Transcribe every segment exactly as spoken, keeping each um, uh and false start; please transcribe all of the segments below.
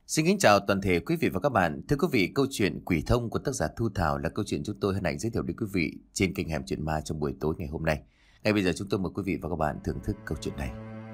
Xin kính chào toàn thể quý vị và các bạn. Thưa quý vị, câu chuyện Quỷ Thông của tác giả Thu Thảo là câu chuyện chúng tôi hân hạnh giới thiệu đến quý vị trên kênh Hẻm Chuyện Ma trong buổi tối ngày hôm nay. Ngay bây giờ chúng tôi mời quý vị và các bạn thưởng thức câu chuyện này.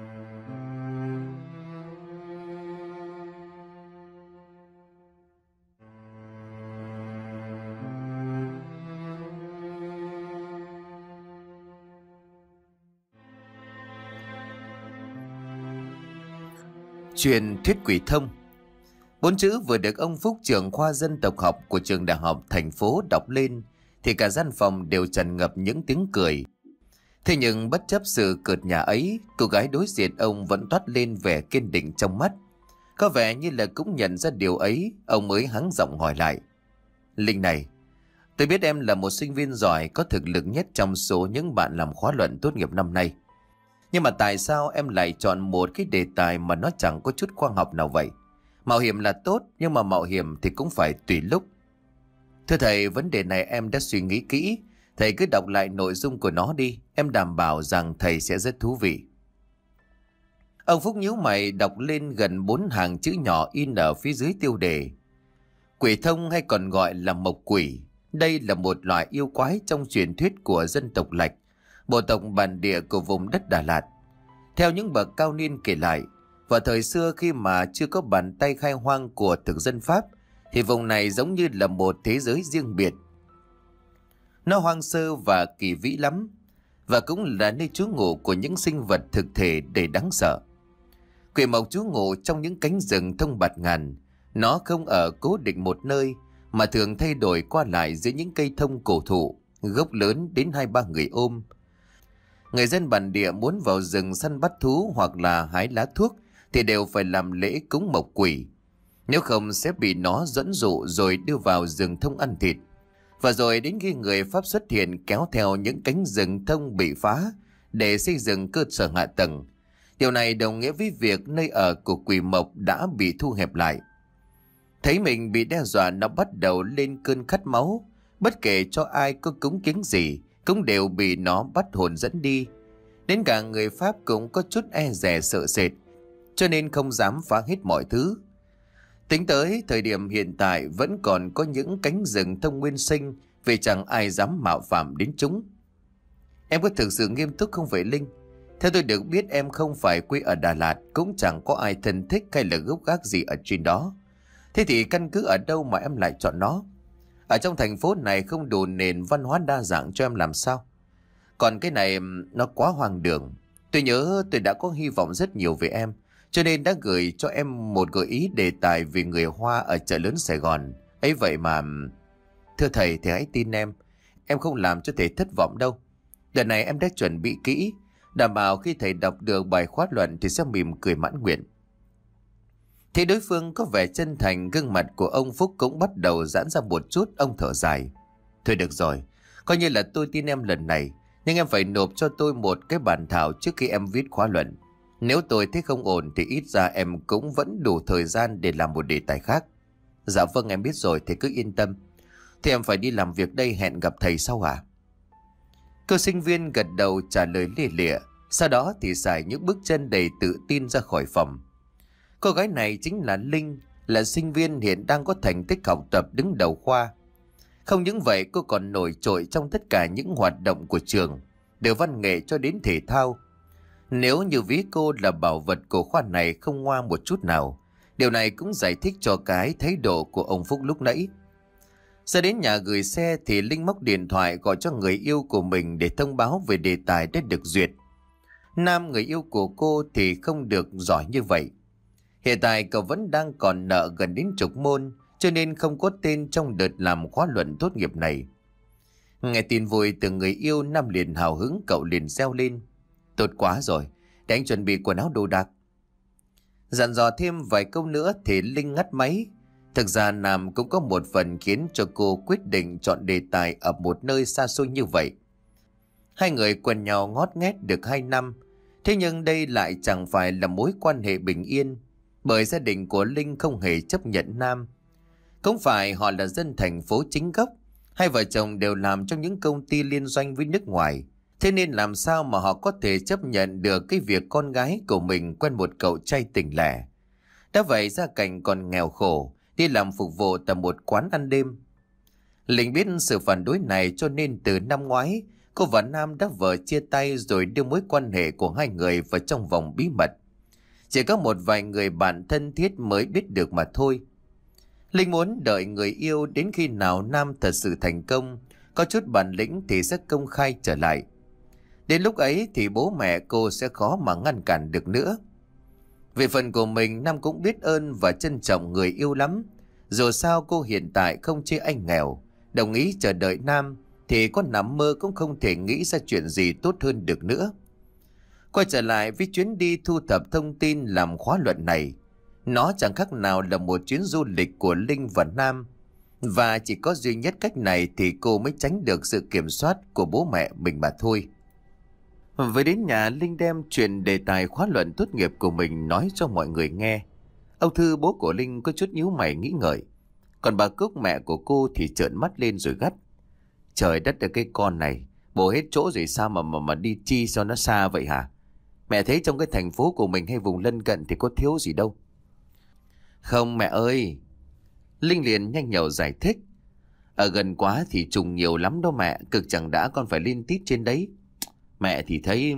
Truyền thuyết Quỷ Thông. Bốn chữ vừa được ông Phúc, trưởng khoa dân tộc học của trường đại học thành phố đọc lên thì cả gian phòng đều tràn ngập những tiếng cười. Thế nhưng bất chấp sự cợt nhả ấy, cô gái đối diện ông vẫn toát lên vẻ kiên định trong mắt. Có vẻ như là cũng nhận ra điều ấy, ông mới hắng giọng hỏi lại. Linh này, tôi biết em là một sinh viên giỏi có thực lực nhất trong số những bạn làm khóa luận tốt nghiệp năm nay. Nhưng mà tại sao em lại chọn một cái đề tài mà nó chẳng có chút khoa học nào vậy? Mạo hiểm là tốt, nhưng mà mạo hiểm thì cũng phải tùy lúc. Thưa thầy, vấn đề này em đã suy nghĩ kỹ. Thầy cứ đọc lại nội dung của nó đi. Em đảm bảo rằng thầy sẽ rất thú vị. Ông Phúc nhíu mày đọc lên gần bốn hàng chữ nhỏ in ở phía dưới tiêu đề. Quỷ thông hay còn gọi là mộc quỷ. Đây là một loại yêu quái trong truyền thuyết của dân tộc Lạch, bộ tộc bản địa của vùng đất Đà Lạt. Theo những bậc cao niên kể lại, vào thời xưa khi mà chưa có bàn tay khai hoang của thực dân Pháp, thì vùng này giống như là một thế giới riêng biệt. Nó hoang sơ và kỳ vĩ lắm, và cũng là nơi trú ngụ của những sinh vật thực thể đầy đáng sợ. Quỷ mộc trú ngụ trong những cánh rừng thông bạt ngàn. Nó không ở cố định một nơi, mà thường thay đổi qua lại giữa những cây thông cổ thụ, gốc lớn đến hai ba người ôm. Người dân bản địa muốn vào rừng săn bắt thú hoặc là hái lá thuốc thì đều phải làm lễ cúng mộc quỷ. Nếu không sẽ bị nó dẫn dụ rồi đưa vào rừng thông ăn thịt. Và rồi đến khi người Pháp xuất hiện kéo theo những cánh rừng thông bị phá để xây dựng cơ sở hạ tầng. Điều này đồng nghĩa với việc nơi ở của quỷ mộc đã bị thu hẹp lại. Thấy mình bị đe dọa, nó bắt đầu lên cơn khát máu. Bất kể cho ai có cúng kiến gì cũng đều bị nó bắt hồn dẫn đi. Đến cả người Pháp cũng có chút e dè sợ sệt, cho nên không dám phá hết mọi thứ. Tính tới thời điểm hiện tại vẫn còn có những cánh rừng thông nguyên sinh, vì chẳng ai dám mạo phạm đến chúng. Em có thực sự nghiêm túc không vậy Linh? Theo tôi được biết em không phải quê ở Đà Lạt, cũng chẳng có ai thân thích hay là gốc gác gì ở trên đó. Thế thì căn cứ ở đâu mà em lại chọn nó? Ở trong thành phố này không đủ nền văn hóa đa dạng cho em làm sao? Còn cái này nó quá hoang đường. Tôi nhớ tôi đã có hy vọng rất nhiều về em, cho nên đã gửi cho em một gợi ý đề tài về người Hoa ở chợ lớn Sài Gòn. Ấy vậy mà... Thưa thầy, thầy hãy tin em. Em không làm cho thầy thất vọng đâu. Đợt này em đã chuẩn bị kỹ, đảm bảo khi thầy đọc được bài khóa luận thì sẽ mỉm cười mãn nguyện. Thấy đối phương có vẻ chân thành, gương mặt của ông Phúc cũng bắt đầu giãn ra một chút. Ông thở dài. Thôi được rồi, coi như là tôi tin em lần này, nhưng em phải nộp cho tôi một cái bản thảo trước khi em viết khóa luận. Nếu tôi thấy không ổn thì ít ra em cũng vẫn đủ thời gian để làm một đề tài khác. Dạ vâng, em biết rồi, thầy cứ yên tâm. Thì em phải đi làm việc đây, hẹn gặp thầy sau à? Cô sinh viên gật đầu trả lời lia lịa. Sau đó thì xài những bước chân đầy tự tin ra khỏi phòng. Cô gái này chính là Linh, là sinh viên hiện đang có thành tích học tập đứng đầu khoa. Không những vậy, cô còn nổi trội trong tất cả những hoạt động của trường, từ văn nghệ cho đến thể thao. Nếu như ví cô là bảo vật của khoa này không ngoa một chút nào, điều này cũng giải thích cho cái thái độ của ông Phúc lúc nãy. Ra đến nhà gửi xe thì Linh móc điện thoại gọi cho người yêu của mình để thông báo về đề tài đã được duyệt. Nam, người yêu của cô, thì không được giỏi như vậy. Hiện tại cậu vẫn đang còn nợ gần đến chục môn, cho nên không có tên trong đợt làm khóa luận tốt nghiệp này. Nghe tin vui từ người yêu, Nam liền hào hứng, cậu liền reo lên. Tốt quá rồi, để anh chuẩn bị quần áo đồ đạc. Dặn dò thêm vài câu nữa thì Linh ngắt máy. Thực ra Nam cũng có một phần khiến cho cô quyết định chọn đề tài ở một nơi xa xôi như vậy. Hai người quen nhau ngót nghét được hai năm, thế nhưng đây lại chẳng phải là mối quan hệ bình yên, bởi gia đình của Linh không hề chấp nhận Nam. Không phải họ là dân thành phố chính gốc, hai vợ chồng đều làm trong những công ty liên doanh với nước ngoài. Thế nên làm sao mà họ có thể chấp nhận được cái việc con gái của mình quen một cậu trai tỉnh lẻ. Đã vậy gia cảnh còn nghèo khổ, đi làm phục vụ tại một quán ăn đêm. Linh biết sự phản đối này cho nên từ năm ngoái, cô và Nam đã vợ chia tay rồi đưa mối quan hệ của hai người vào trong vòng bí mật. Chỉ có một vài người bạn thân thiết mới biết được mà thôi. Linh muốn đợi người yêu đến khi nào Nam thật sự thành công, có chút bản lĩnh thì sẽ công khai trở lại. Đến lúc ấy thì bố mẹ cô sẽ khó mà ngăn cản được nữa. Về phần của mình, Nam cũng biết ơn và trân trọng người yêu lắm. Dù sao cô hiện tại không chê anh nghèo, đồng ý chờ đợi Nam thì có nằm mơ cũng không thể nghĩ ra chuyện gì tốt hơn được nữa. Quay trở lại với chuyến đi thu thập thông tin làm khóa luận này, nó chẳng khác nào là một chuyến du lịch của Linh và Nam. Và chỉ có duy nhất cách này thì cô mới tránh được sự kiểm soát của bố mẹ mình mà thôi. Về đến nhà, Linh đem chuyện đề tài khóa luận tốt nghiệp của mình nói cho mọi người nghe. Ông Thư, bố của Linh, có chút nhíu mày nghĩ ngợi. Còn bà Cúc, mẹ của cô, thì trợn mắt lên rồi gắt: Trời đất ơi, cái con này bố hết chỗ rồi sao mà mà mà đi chi cho nó xa vậy hả? Mẹ thấy trong cái thành phố của mình hay vùng lân cận thì có thiếu gì đâu. Không mẹ ơi, Linh liền nhanh nhẩu giải thích. Ở gần quá thì trùng nhiều lắm đó mẹ, cực chẳng đã con phải lên tít trên đấy. Mẹ thì thấy...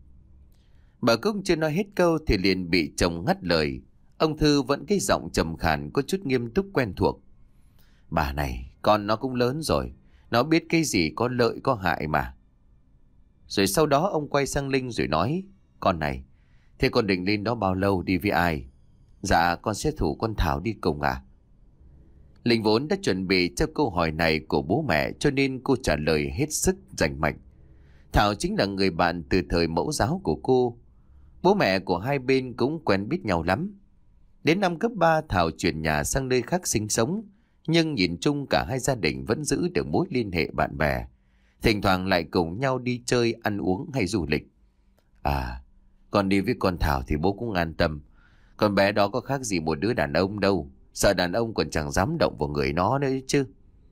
Bà Cúc chưa nói hết câu thì liền bị chồng ngắt lời. Ông Thư vẫn cái giọng trầm khàn có chút nghiêm túc quen thuộc. Bà này, con nó cũng lớn rồi, nó biết cái gì có lợi có hại mà. Rồi sau đó ông quay sang Linh rồi nói: Con này, thế con định lên đó bao lâu, đi với ai? Dạ con sẽ rủ con Thảo đi cùng à? Linh vốn đã chuẩn bị cho câu hỏi này của bố mẹ cho nên cô trả lời hết sức rành mạch. Thảo chính là người bạn từ thời mẫu giáo của cô. Bố mẹ của hai bên cũng quen biết nhau lắm. Đến năm cấp ba Thảo chuyển nhà sang nơi khác sinh sống, nhưng nhìn chung cả hai gia đình vẫn giữ được mối liên hệ bạn bè. Thỉnh thoảng lại cùng nhau đi chơi, ăn uống hay du lịch. À, con đi với con Thảo thì bố cũng an tâm. Con bé đó có khác gì một đứa đàn ông đâu. Sợ đàn ông còn chẳng dám động vào người nó nữa chứ.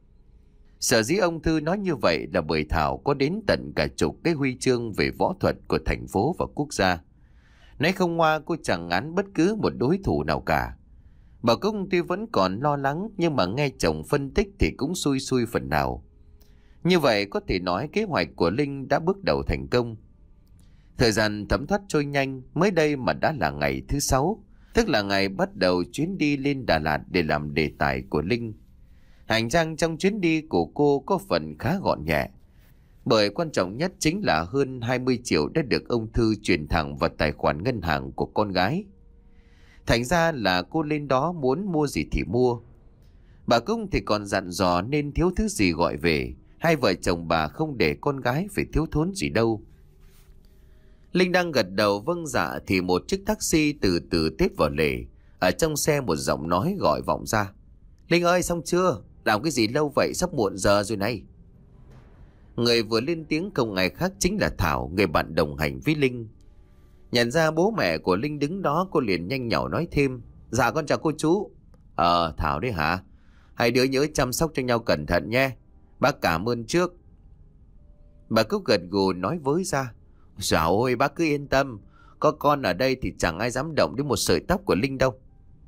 Sở dĩ ông Thư nói như vậy là bởi Thảo có đến tận cả chục cái huy chương về võ thuật của thành phố và quốc gia. Nói không ngoa, cô chẳng ngán bất cứ một đối thủ nào cả. Bà Cúc tuy vẫn còn lo lắng nhưng mà nghe chồng phân tích thì cũng xui xui phần nào. Như vậy có thể nói kế hoạch của Linh đã bước đầu thành công. Thời gian thấm thoát trôi nhanh, mới đây mà đã là ngày thứ sáu, tức là ngày bắt đầu chuyến đi lên Đà Lạt để làm đề tài của Linh. Hành trang trong chuyến đi của cô có phần khá gọn nhẹ, bởi quan trọng nhất chính là hơn hai mươi triệu đã được ông Thư chuyển thẳng vào tài khoản ngân hàng của con gái. Thành ra là cô lên đó muốn mua gì thì mua. Bà Cung thì còn dặn dò nên thiếu thứ gì gọi về, hai vợ chồng bà không để con gái phải thiếu thốn gì đâu. Linh đang gật đầu vâng dạ thì một chiếc taxi từ từ tiếp vào lề. Ở trong xe một giọng nói gọi vọng ra: Linh ơi, xong chưa? Làm cái gì lâu vậy, sắp muộn giờ rồi này. Người vừa lên tiếng không ai khác chính là Thảo, người bạn đồng hành với Linh. Nhận ra bố mẹ của Linh đứng đó, cô liền nhanh nhảu nói thêm: Dạ con chào cô chú. Ờ Thảo đấy hả? Hai đứa nhớ chăm sóc cho nhau cẩn thận nhé. Bác cảm ơn trước. Bà Cúc gật gù nói với ra: Dạ ôi bác cứ yên tâm, có con ở đây thì chẳng ai dám động đến một sợi tóc của Linh đâu.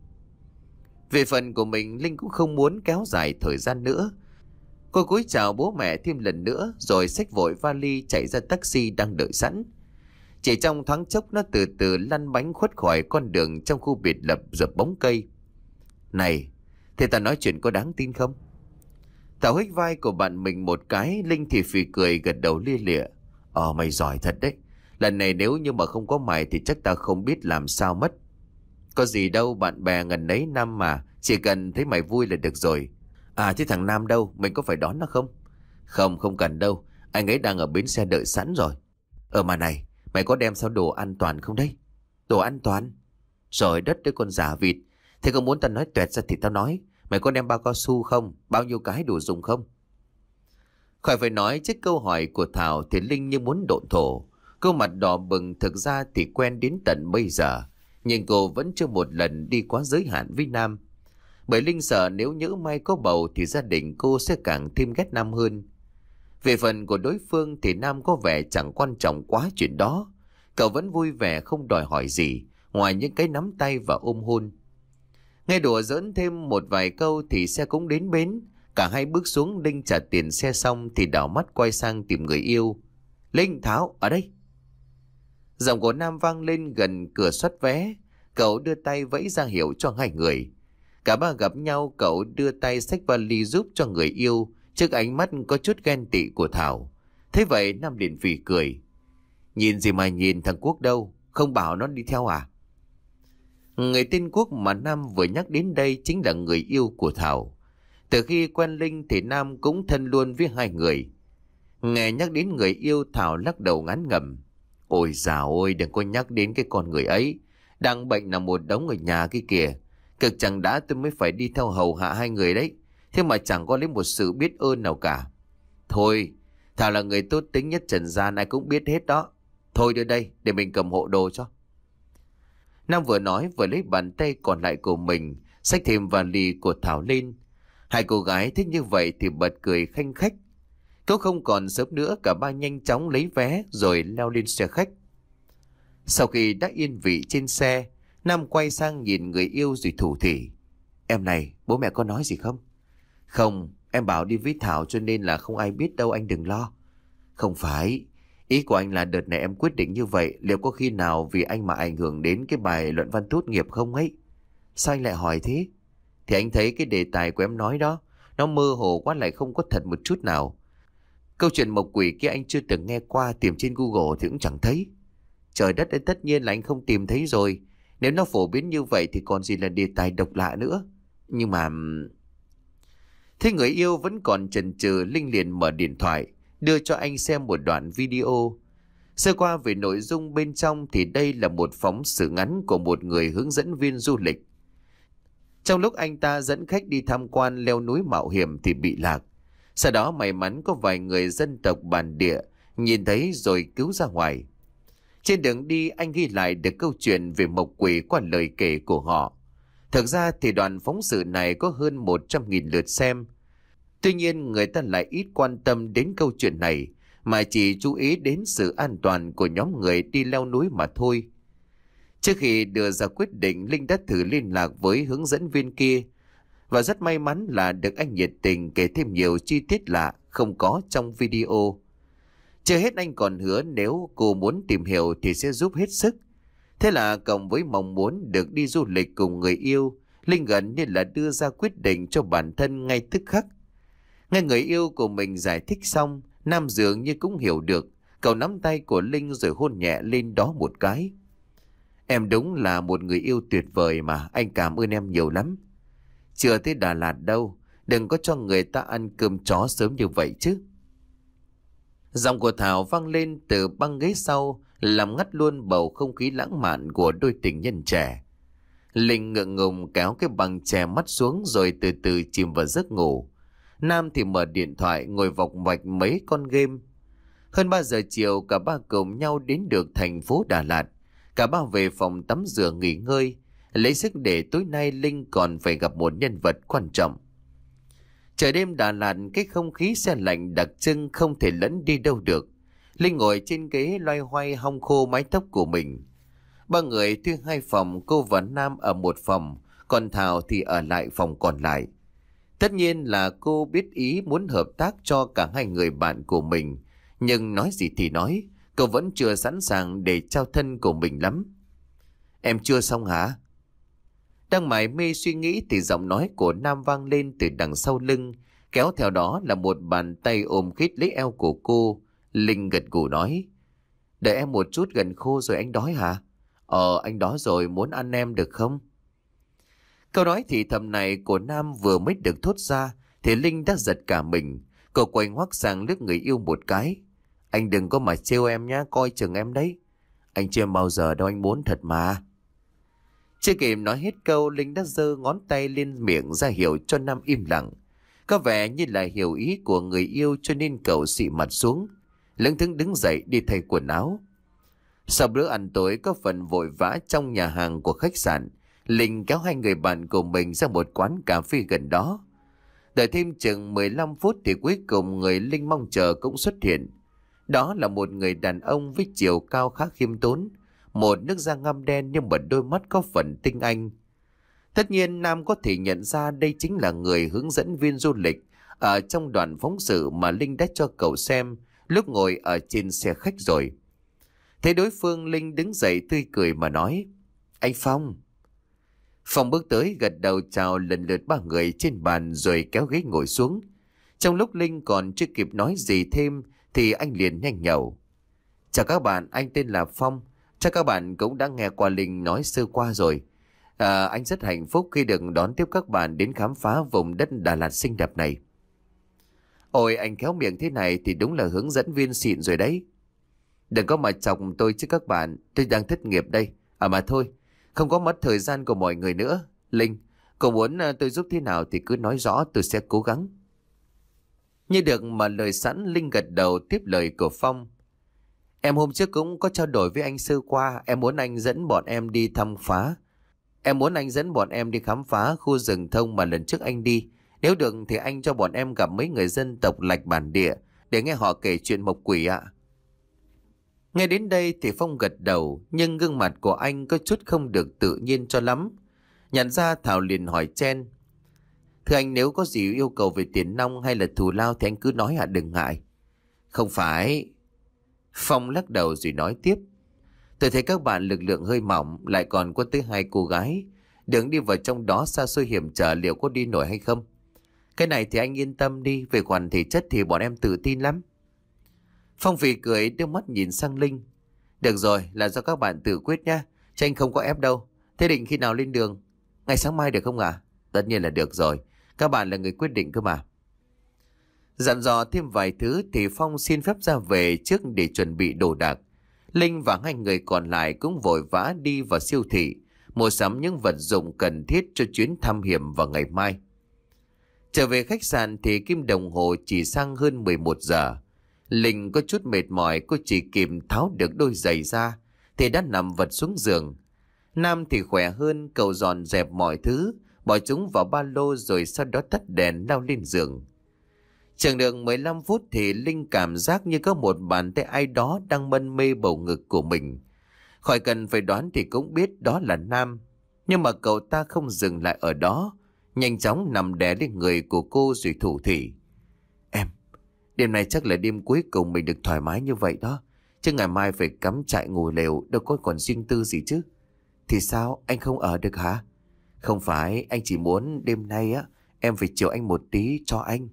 Về phần của mình, Linh cũng không muốn kéo dài thời gian nữa. Cô cúi chào bố mẹ thêm lần nữa rồi xách vội vali chạy ra taxi đang đợi sẵn. Chỉ trong thoáng chốc nó từ từ lăn bánh khuất khỏi con đường trong khu biệt lập dập bóng cây. Này, thế ta nói chuyện có đáng tin không? Thảo hích vai của bạn mình một cái, Linh thì phì cười gật đầu lia lịa. Ờ mày giỏi thật đấy. Lần này nếu như mà không có mày thì chắc ta không biết làm sao mất. Có gì đâu, bạn bè ngần ấy năm mà, chỉ cần thấy mày vui là được rồi. À thế thằng Nam đâu, mình có phải đón nó không? Không, không cần đâu, anh ấy đang ở bến xe đợi sẵn rồi. Ờ mà này, mày có đem sao đồ an toàn không đấy? Đồ an toàn? Rồi đất đấy con giả vịt. Thế có muốn tao nói tuẹt ra thì tao nói. Mày có đem bao cao su không? Bao nhiêu cái đủ dùng không? Khỏi phải nói, trước câu hỏi của Thảo thì Linh như muốn độn thổ. Cô mặt đỏ bừng, thực ra thì quen đến tận bây giờ, nhưng cô vẫn chưa một lần đi quá giới hạn với Nam. Bởi Linh sợ nếu nhỡ may có bầu thì gia đình cô sẽ càng thêm ghét Nam hơn. Về phần của đối phương thì Nam có vẻ chẳng quan trọng quá chuyện đó. Cậu vẫn vui vẻ không đòi hỏi gì ngoài những cái nắm tay và ôm hôn. Nghe đùa giỡn thêm một vài câu thì xe cũng đến bến. Cả hai bước xuống, Linh trả tiền xe xong thì đảo mắt quay sang tìm người yêu. Linh, Thảo, ở đây. Giọng của Nam vang lên gần cửa soát vé. Cậu đưa tay vẫy ra hiệu cho hai người. Cả ba gặp nhau, cậu đưa tay xách vali giúp cho người yêu trước ánh mắt có chút ghen tị của Thảo. Thế vậy Nam liền phì cười. Nhìn gì mà nhìn, thằng Quốc đâu? Không bảo nó đi theo à? Người tên Quốc mà Nam vừa nhắc đến đây chính là người yêu của Thảo. Từ khi quen Linh thì Nam cũng thân luôn với hai người. Nghe nhắc đến người yêu, Thảo lắc đầu ngán ngẩm. Ôi dào ôi, đừng có nhắc đến cái con người ấy. Đang bệnh nằm một đống ở nhà kia kìa. Cực chẳng đã tôi mới phải đi theo hầu hạ hai người đấy. Thế mà chẳng có lấy một sự biết ơn nào cả. Thôi, Thảo là người tốt tính nhất trần gian, ai cũng biết hết đó. Thôi đưa đây, để mình cầm hộ đồ cho. Nam vừa nói vừa lấy bàn tay còn lại của mình xách thêm vali của Thảo lên. Hai cô gái thích như vậy thì bật cười khanh khách. Cậu không còn sớm nữa, cả ba nhanh chóng lấy vé rồi leo lên xe khách. Sau khi đã yên vị trên xe, Nam quay sang nhìn người yêu rồi thủ thỉ. Em này, bố mẹ có nói gì không? Không, em bảo đi với Thảo cho nên là không ai biết đâu, anh đừng lo. Không phải, ý của anh là đợt này em quyết định như vậy, liệu có khi nào vì anh mà ảnh hưởng đến cái bài luận văn tốt nghiệp không ấy? Sao anh lại hỏi thế? Thì anh thấy cái đề tài của em nói đó, nó mơ hồ quá, lại không có thật một chút nào. Câu chuyện mộc quỷ kia anh chưa từng nghe qua, tìm trên Google thì cũng chẳng thấy. Trời đất ơi, tất nhiên là anh không tìm thấy rồi. Nếu nó phổ biến như vậy thì còn gì là đề tài độc lạ nữa. Nhưng mà... Thế người yêu vẫn còn chần chừ, Linh liền mở điện thoại, đưa cho anh xem một đoạn video. Sơ qua về nội dung bên trong thì đây là một phóng sự ngắn của một người hướng dẫn viên du lịch. Trong lúc anh ta dẫn khách đi tham quan leo núi mạo hiểm thì bị lạc. Sau đó may mắn có vài người dân tộc bản địa nhìn thấy rồi cứu ra ngoài. Trên đường đi anh ghi lại được câu chuyện về mộc quỷ qua lời kể của họ. Thực ra thì đoạn phóng sự này có hơn một trăm nghìn lượt xem. Tuy nhiên người ta lại ít quan tâm đến câu chuyện này, mà chỉ chú ý đến sự an toàn của nhóm người đi leo núi mà thôi. Trước khi đưa ra quyết định, Linh đã thử liên lạc với hướng dẫn viên kia. Và rất may mắn là được anh nhiệt tình kể thêm nhiều chi tiết lạ không có trong video. Chưa hết anh còn hứa nếu cô muốn tìm hiểu thì sẽ giúp hết sức. Thế là cộng với mong muốn được đi du lịch cùng người yêu, Linh gần như là đưa ra quyết định cho bản thân ngay tức khắc. Nghe người yêu của mình giải thích xong, Nam dường như cũng hiểu được. Cậu nắm tay của Linh rồi hôn nhẹ lên đó một cái. Em đúng là một người yêu tuyệt vời mà, anh cảm ơn em nhiều lắm. Chưa tới Đà Lạt đâu, đừng có cho người ta ăn cơm chó sớm như vậy chứ. Giọng của Thảo vang lên từ băng ghế sau, làm ngắt luôn bầu không khí lãng mạn của đôi tình nhân trẻ. Linh ngượng ngùng kéo cái băng che mắt xuống rồi từ từ chìm vào giấc ngủ. Nam thì mở điện thoại ngồi vọc vạch mấy con game. Hơn ba giờ chiều cả ba cùng nhau đến được thành phố Đà Lạt. Cả ba về phòng tắm rửa nghỉ ngơi, lấy sức để tối nay Linh còn phải gặp một nhân vật quan trọng. Trời đêm Đà Lạt, cái không khí se lạnh đặc trưng không thể lẫn đi đâu được. Linh ngồi trên ghế loay hoay hong khô mái tóc của mình. Ba người thuê hai phòng, cô và Nam ở một phòng, còn Thảo thì ở lại phòng còn lại. Tất nhiên là cô biết ý muốn hợp tác cho cả hai người bạn của mình, nhưng nói gì thì nói, cô vẫn chưa sẵn sàng để trao thân của mình lắm. Em chưa xong hả? Đang mải mê suy nghĩ thì giọng nói của Nam vang lên từ đằng sau lưng, kéo theo đó là một bàn tay ôm khít lấy eo của cô. Linh gật gù nói, đợi em một chút, gần khô rồi, anh đói hả? Ờ, anh đói rồi, muốn ăn em được không? Câu nói thì thầm này của Nam vừa mới được thốt ra thì Linh đã giật cả mình. Cô quay ngoắt sang liếc người yêu một cái. Anh đừng có mà trêu em nhá, coi chừng em đấy. Anh chưa bao giờ đâu, anh muốn thật mà. Chưa kịp nói hết câu, Linh đã giơ ngón tay lên miệng ra hiệu cho Nam im lặng. Có vẻ như là hiểu ý của người yêu cho nên cậu xị mặt xuống, lững thững đứng dậy đi thay quần áo. Sau bữa ăn tối có phần vội vã trong nhà hàng của khách sạn, Linh kéo hai người bạn của mình ra một quán cà phê gần đó. Đợi thêm chừng mười lăm phút thì cuối cùng người Linh mong chờ cũng xuất hiện. Đó là một người đàn ông với chiều cao khá khiêm tốn, một nước da ngăm đen nhưng mà đôi mắt có phần tinh anh. Tất nhiên Nam có thể nhận ra đây chính là người hướng dẫn viên du lịch ở trong đoạn phóng sự mà Linh đã cho cậu xem lúc ngồi ở trên xe khách rồi. Thấy đối phương, Linh đứng dậy tươi cười mà nói: "Anh Phong." Phong bước tới gật đầu chào lần lượt ba người trên bàn rồi kéo ghế ngồi xuống. Trong lúc Linh còn chưa kịp nói gì thêm thì anh liền nhanh nhẩu: "Chào các bạn, anh tên là Phong. Chắc các bạn cũng đã nghe qua Linh nói sơ qua rồi. À, anh rất hạnh phúc khi được đón tiếp các bạn đến khám phá vùng đất Đà Lạt xinh đẹp này." "Ôi, anh khéo miệng thế này thì đúng là hướng dẫn viên xịn rồi đấy." "Đừng có mà chọc tôi chứ các bạn, tôi đang thất nghiệp đây. À mà thôi, không có mất thời gian của mọi người nữa. Linh, cậu muốn tôi giúp thế nào thì cứ nói rõ, tôi sẽ cố gắng." Như được mà lời sẵn, Linh gật đầu tiếp lời của Phong: "Em hôm trước cũng có trao đổi với anh sơ qua, em muốn anh dẫn bọn em đi thăm phá. Em muốn anh dẫn bọn em đi khám phá khu rừng thông mà lần trước anh đi. Nếu được thì anh cho bọn em gặp mấy người dân tộc Lạch bản địa để nghe họ kể chuyện mộc quỷ ạ." Nghe đến đây thì Phong gật đầu, nhưng gương mặt của anh có chút không được tự nhiên cho lắm. Nhận ra Thảo liền hỏi chen: "Thưa anh, nếu có gì yêu cầu về tiền nong hay là thù lao thì anh cứ nói ạ, đừng ngại." "Không phải." Phong lắc đầu rồi nói tiếp: "Tôi thấy các bạn lực lượng hơi mỏng, lại còn có tới hai cô gái. Đường đi vào trong đó xa xôi hiểm trở, liệu có đi nổi hay không? Cái này thì anh yên tâm đi, về khoản thể chất thì bọn em tự tin lắm." Phong phì cười đưa mắt nhìn sang Linh: "Được rồi, là do các bạn tự quyết nhá, chứ anh không có ép đâu. Thế định khi nào lên đường? Ngày sáng mai được không ạ?" À? "Tất nhiên là được rồi, các bạn là người quyết định cơ mà." Dặn dò thêm vài thứ thì Phong xin phép ra về trước để chuẩn bị đồ đạc. Linh và hai người còn lại cũng vội vã đi vào siêu thị mua sắm những vật dụng cần thiết cho chuyến thám hiểm vào ngày mai. Trở về khách sạn thì kim đồng hồ chỉ sang hơn mười một giờ. Linh có chút mệt mỏi, cô chỉ kịp tháo được đôi giày ra thì đã nằm vật xuống giường. Nam thì khỏe hơn, cậu dọn dẹp mọi thứ, bỏ chúng vào ba lô rồi sau đó tắt đèn lao lên giường. Chẳng được mười lăm phút thì Linh cảm giác như có một bàn tay ai đó đang mân mê bầu ngực của mình. Khỏi cần phải đoán thì cũng biết đó là Nam. Nhưng mà cậu ta không dừng lại ở đó, nhanh chóng nằm đè lên người của cô rồi thủ thỉ: "Em, đêm nay chắc là đêm cuối cùng mình được thoải mái như vậy đó. Chứ ngày mai phải cắm trại ngủ lều, đâu có còn riêng tư gì chứ." "Thì sao, anh không ở được hả?" "Không phải, anh chỉ muốn đêm nay á em phải chiều anh một tí cho anh."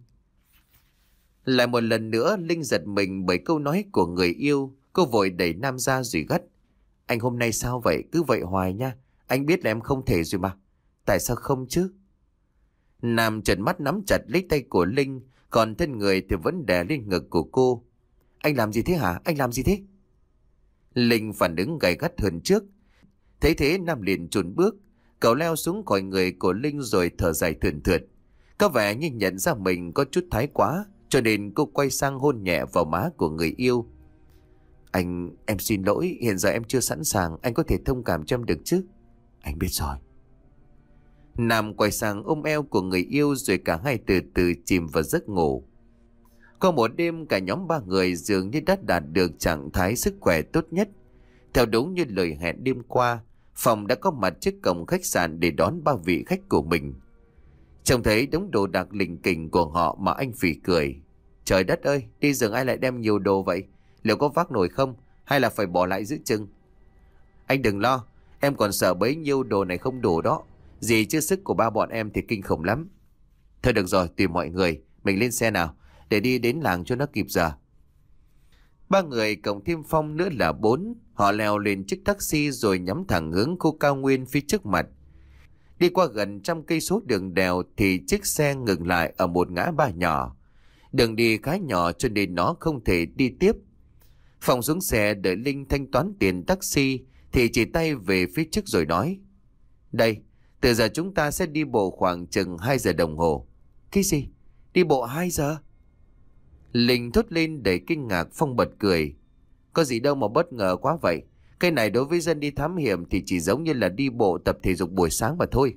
Lại một lần nữa Linh giật mình bởi câu nói của người yêu. Cô vội đẩy Nam ra rồi gắt: "Anh hôm nay sao vậy? Cứ vậy hoài nha. Anh biết là em không thể rồi mà. Tại sao không chứ?" Nam trợn mắt nắm chặt lấy tay của Linh, còn thân người thì vẫn đè lên ngực của cô. "Anh làm gì thế hả? Anh làm gì thế?" Linh phản ứng gay gắt hơn trước. Thấy thế Nam liền chùn bước. Cậu leo xuống khỏi người của Linh rồi thở dài thườn thượt. Có vẻ như nhận ra mình có chút thái quá, cho nên cô quay sang hôn nhẹ vào má của người yêu. "Anh, em xin lỗi, hiện giờ em chưa sẵn sàng, anh có thể thông cảm cho em được chứ?" "Anh biết rồi." Nam quay sang ôm eo của người yêu rồi cả hai từ từ chìm vào giấc ngủ. Có một đêm cả nhóm ba người dường như đã đạt được trạng thái sức khỏe tốt nhất. Theo đúng như lời hẹn đêm qua, Phong đã có mặt trước cổng khách sạn để đón ba vị khách của mình. Trông thấy đống đồ đạc lỉnh kỉnh của họ mà anh phì cười: "Trời đất ơi, đi rừng ai lại đem nhiều đồ vậy? Liệu có vác nổi không? Hay là phải bỏ lại giữ chừng?" "Anh đừng lo, em còn sợ bấy nhiêu đồ này không đủ đó. Gì chứ sức của ba bọn em thì kinh khủng lắm." "Thôi được rồi, tùy mọi người, mình lên xe nào, để đi đến làng cho nó kịp giờ." Ba người cộng thêm Phong nữa là bốn. Họ leo lên chiếc taxi rồi nhắm thẳng hướng khu cao nguyên phía trước mặt. Đi qua gần trăm cây số đường đèo thì chiếc xe ngừng lại ở một ngã ba nhỏ. Đường đi khá nhỏ cho nên nó không thể đi tiếp. Phong xuống xe đợi Linh thanh toán tiền taxi thì chỉ tay về phía trước rồi nói: "Đây, từ giờ chúng ta sẽ đi bộ khoảng chừng hai giờ đồng hồ." "Cái gì? Đi bộ hai giờ?" Linh thốt lên đầy kinh ngạc. Phong bật cười: "Có gì đâu mà bất ngờ quá vậy. Cái này đối với dân đi thám hiểm thì chỉ giống như là đi bộ tập thể dục buổi sáng mà thôi."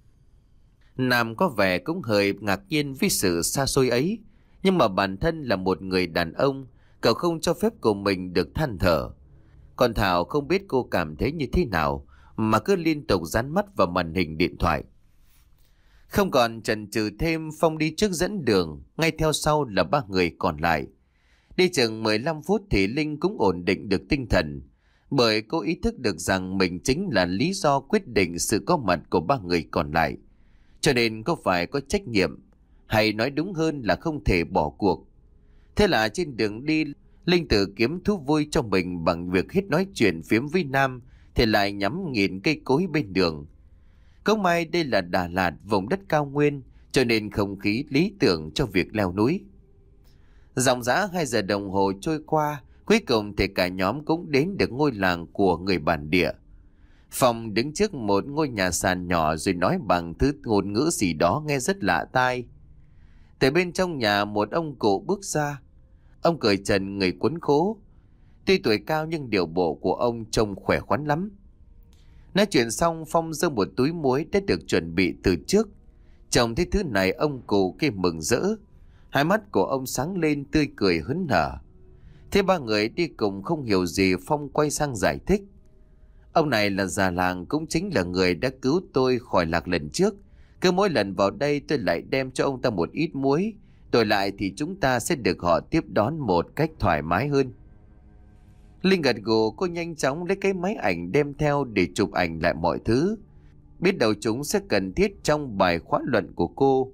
Nam có vẻ cũng hơi ngạc nhiên với sự xa xôi ấy. Nhưng mà bản thân là một người đàn ông, cậu không cho phép của mình được than thở. Còn Thảo không biết cô cảm thấy như thế nào. mà cứ liên tục dán mắt vào màn hình điện thoại. Không còn chần chừ thêm, Phong đi trước dẫn đường, ngay theo sau là ba người còn lại. Đi chừng mười lăm phút thì Linh cũng ổn định được tinh thần, bởi cô ý thức được rằng mình chính là lý do quyết định sự có mặt của ba người còn lại. Cho nên cô phải có trách nhiệm, hay nói đúng hơn là không thể bỏ cuộc. Thế là trên đường đi, Linh tự kiếm thú vui cho mình bằng việc hết nói chuyện phiếm với Nam thì lại nhắm nhìn cây cối bên đường. Cũng may đây là Đà Lạt, vùng đất cao nguyên, cho nên không khí lý tưởng cho việc leo núi. Dòng dã hai giờ đồng hồ trôi qua, cuối cùng thì cả nhóm cũng đến được ngôi làng của người bản địa. Phong đứng trước một ngôi nhà sàn nhỏ rồi nói bằng thứ ngôn ngữ gì đó nghe rất lạ tai. Từ bên trong nhà một ông cụ bước ra. Ông cởi trần, người quấn khố. Tuy tuổi cao nhưng điệu bộ của ông trông khỏe khoắn lắm. Nói chuyện xong, Phong giơ một túi muối đã được chuẩn bị từ trước. Trông thấy thứ này, ông cụ kia mừng rỡ. Hai mắt của ông sáng lên tươi cười hớn hở. Thế ba người đi cùng không hiểu gì, Phong quay sang giải thích. Ông này là già làng, cũng chính là người đã cứu tôi khỏi lạc lần trước. Cứ mỗi lần vào đây tôi lại đem cho ông ta một ít muối. Đổi lại thì chúng ta sẽ được họ tiếp đón một cách thoải mái hơn. Linh gật gù, cô nhanh chóng lấy cái máy ảnh đem theo để chụp ảnh lại mọi thứ. Biết đâu chúng sẽ cần thiết trong bài khóa luận của cô.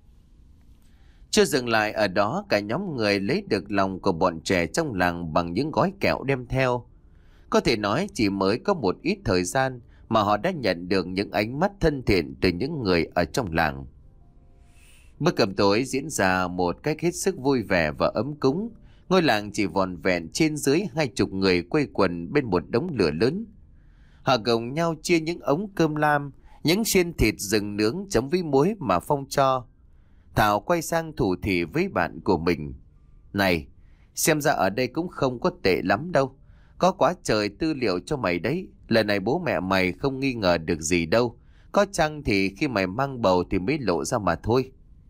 Chưa dừng lại ở đó, cả nhóm người lấy được lòng của bọn trẻ trong làng bằng những gói kẹo đem theo. Có thể nói chỉ mới có một ít thời gian mà họ đã nhận được những ánh mắt thân thiện từ những người ở trong làng. Bữa cơm tối diễn ra một cách hết sức vui vẻ và ấm cúng. Ngôi làng chỉ vòn vẹn trên dưới hai chục người quây quần bên một đống lửa lớn. Họ cùng nhau chia những ống cơm lam, những xiên thịt rừng nướng chấm với muối mà Phong cho. Thảo quay sang thủ thỉ với bạn của mình. Này, xem ra ở đây cũng không có tệ lắm đâu. Có quá trời tư liệu cho mày đấy. Lần này bố mẹ mày không nghi ngờ được gì đâu. Có chăng thì khi mày mang bầu thì mới lộ ra mà thôi.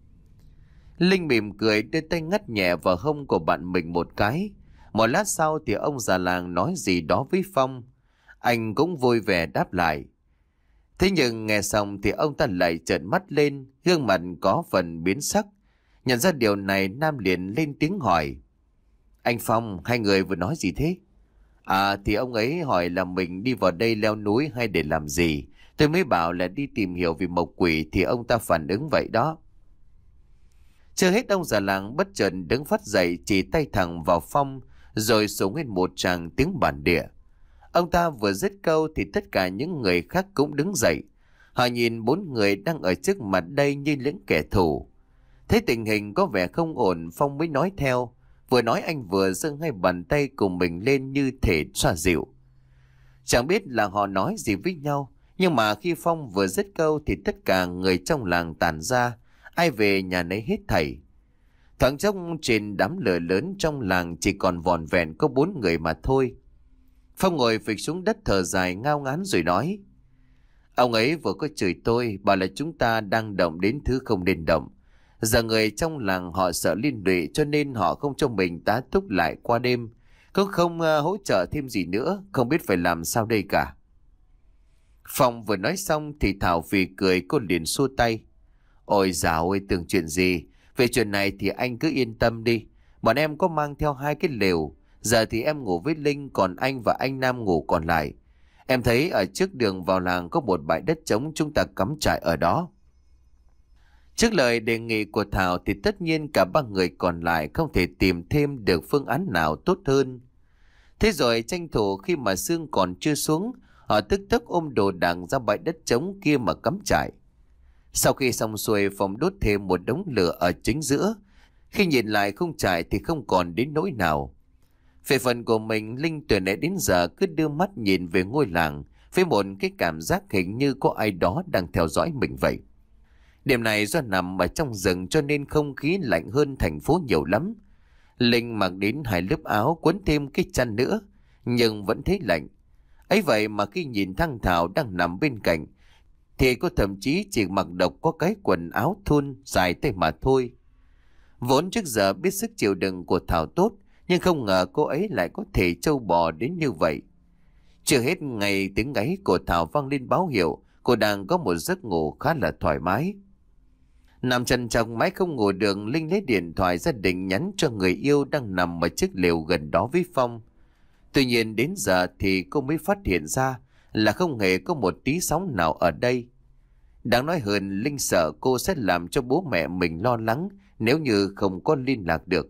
Linh mỉm cười đưa tay ngắt nhẹ vào hông của bạn mình một cái. Một lát sau thì ông già làng nói gì đó với Phong. Anh cũng vui vẻ đáp lại. Thế nhưng nghe xong thì ông ta lại trợn mắt lên, gương mặt có phần biến sắc. Nhận ra điều này, Nam liền lên tiếng hỏi. Anh Phong, hai người vừa nói gì thế? À thì ông ấy hỏi là mình đi vào đây leo núi hay để làm gì. Tôi mới bảo là đi tìm hiểu về mộc quỷ thì ông ta phản ứng vậy đó. Chưa hết, ông già làng bất chợt đứng phát dậy, chỉ tay thẳng vào Phong rồi súng lên một tràng tiếng bản địa. Ông ta vừa dứt câu thì tất cả những người khác cũng đứng dậy. Họ nhìn bốn người đang ở trước mặt đây như những kẻ thù. Thấy tình hình có vẻ không ổn, Phong mới nói theo. Vừa nói anh vừa giơ hai bàn tay cùng mình lên như thể xoa dịu. Chẳng biết là họ nói gì với nhau, nhưng mà khi Phong vừa dứt câu thì tất cả người trong làng tản ra, ai về nhà nấy hết thảy. Thoáng chốc trên đám lửa lớn trong làng chỉ còn vòn vẹn có bốn người mà thôi. Phong ngồi phịch xuống đất thở dài ngao ngán rồi nói. Ông ấy vừa có chửi tôi, bảo là chúng ta đang động đến thứ không nên động. Giờ người trong làng họ sợ liên lụy cho nên họ không cho mình tá túc lại qua đêm. Cũng không uh, hỗ trợ thêm gì nữa, không biết phải làm sao đây cả. Phong vừa nói xong thì Thảo vì cười cô liền xua tay. Ôi dào ơi, tưởng chuyện gì. Về chuyện này thì anh cứ yên tâm đi. Bọn em có mang theo hai cái lều. Giờ thì em ngủ với Linh, còn anh và anh Nam ngủ còn lại. Em thấy ở trước đường vào làng có một bãi đất trống, chúng ta cắm trại ở đó. Trước lời đề nghị của Thảo thì tất nhiên cả ba người còn lại không thể tìm thêm được phương án nào tốt hơn. Thế rồi tranh thủ khi mà sương còn chưa xuống, họ tức tốc ôm đồ đạc ra bãi đất trống kia mà cắm trại. Sau khi xong xuôi, Phong đốt thêm một đống lửa ở chính giữa. Khi nhìn lại khung trại thì không còn đến nỗi nào. Về phần của mình, Linh từ nãy đến giờ cứ đưa mắt nhìn về ngôi làng với một cái cảm giác hình như có ai đó đang theo dõi mình vậy. Đêm này do nằm ở trong rừng cho nên không khí lạnh hơn thành phố nhiều lắm. Linh mặc đến hai lớp áo quấn thêm cái chăn nữa, nhưng vẫn thấy lạnh. Ấy vậy mà khi nhìn thằng Thảo đang nằm bên cạnh, thì cô thậm chí chỉ mặc độc có cái quần áo thun dài tay mà thôi. Vốn trước giờ biết sức chịu đựng của Thảo tốt, nhưng không ngờ cô ấy lại có thể trâu bò đến như vậy. Chưa hết ngày tiếng ngáy của Thảo vang lên báo hiệu cô đang có một giấc ngủ khá là thoải mái. Nằm trằn trọc mãi không ngủ được, Linh lấy điện thoại gia đình nhắn cho người yêu đang nằm ở chiếc lều gần đó với Phong. Tuy nhiên đến giờ thì cô mới phát hiện ra là không hề có một tí sóng nào ở đây. Đáng nói hơn, Linh sợ cô sẽ làm cho bố mẹ mình lo lắng nếu như không có liên lạc được.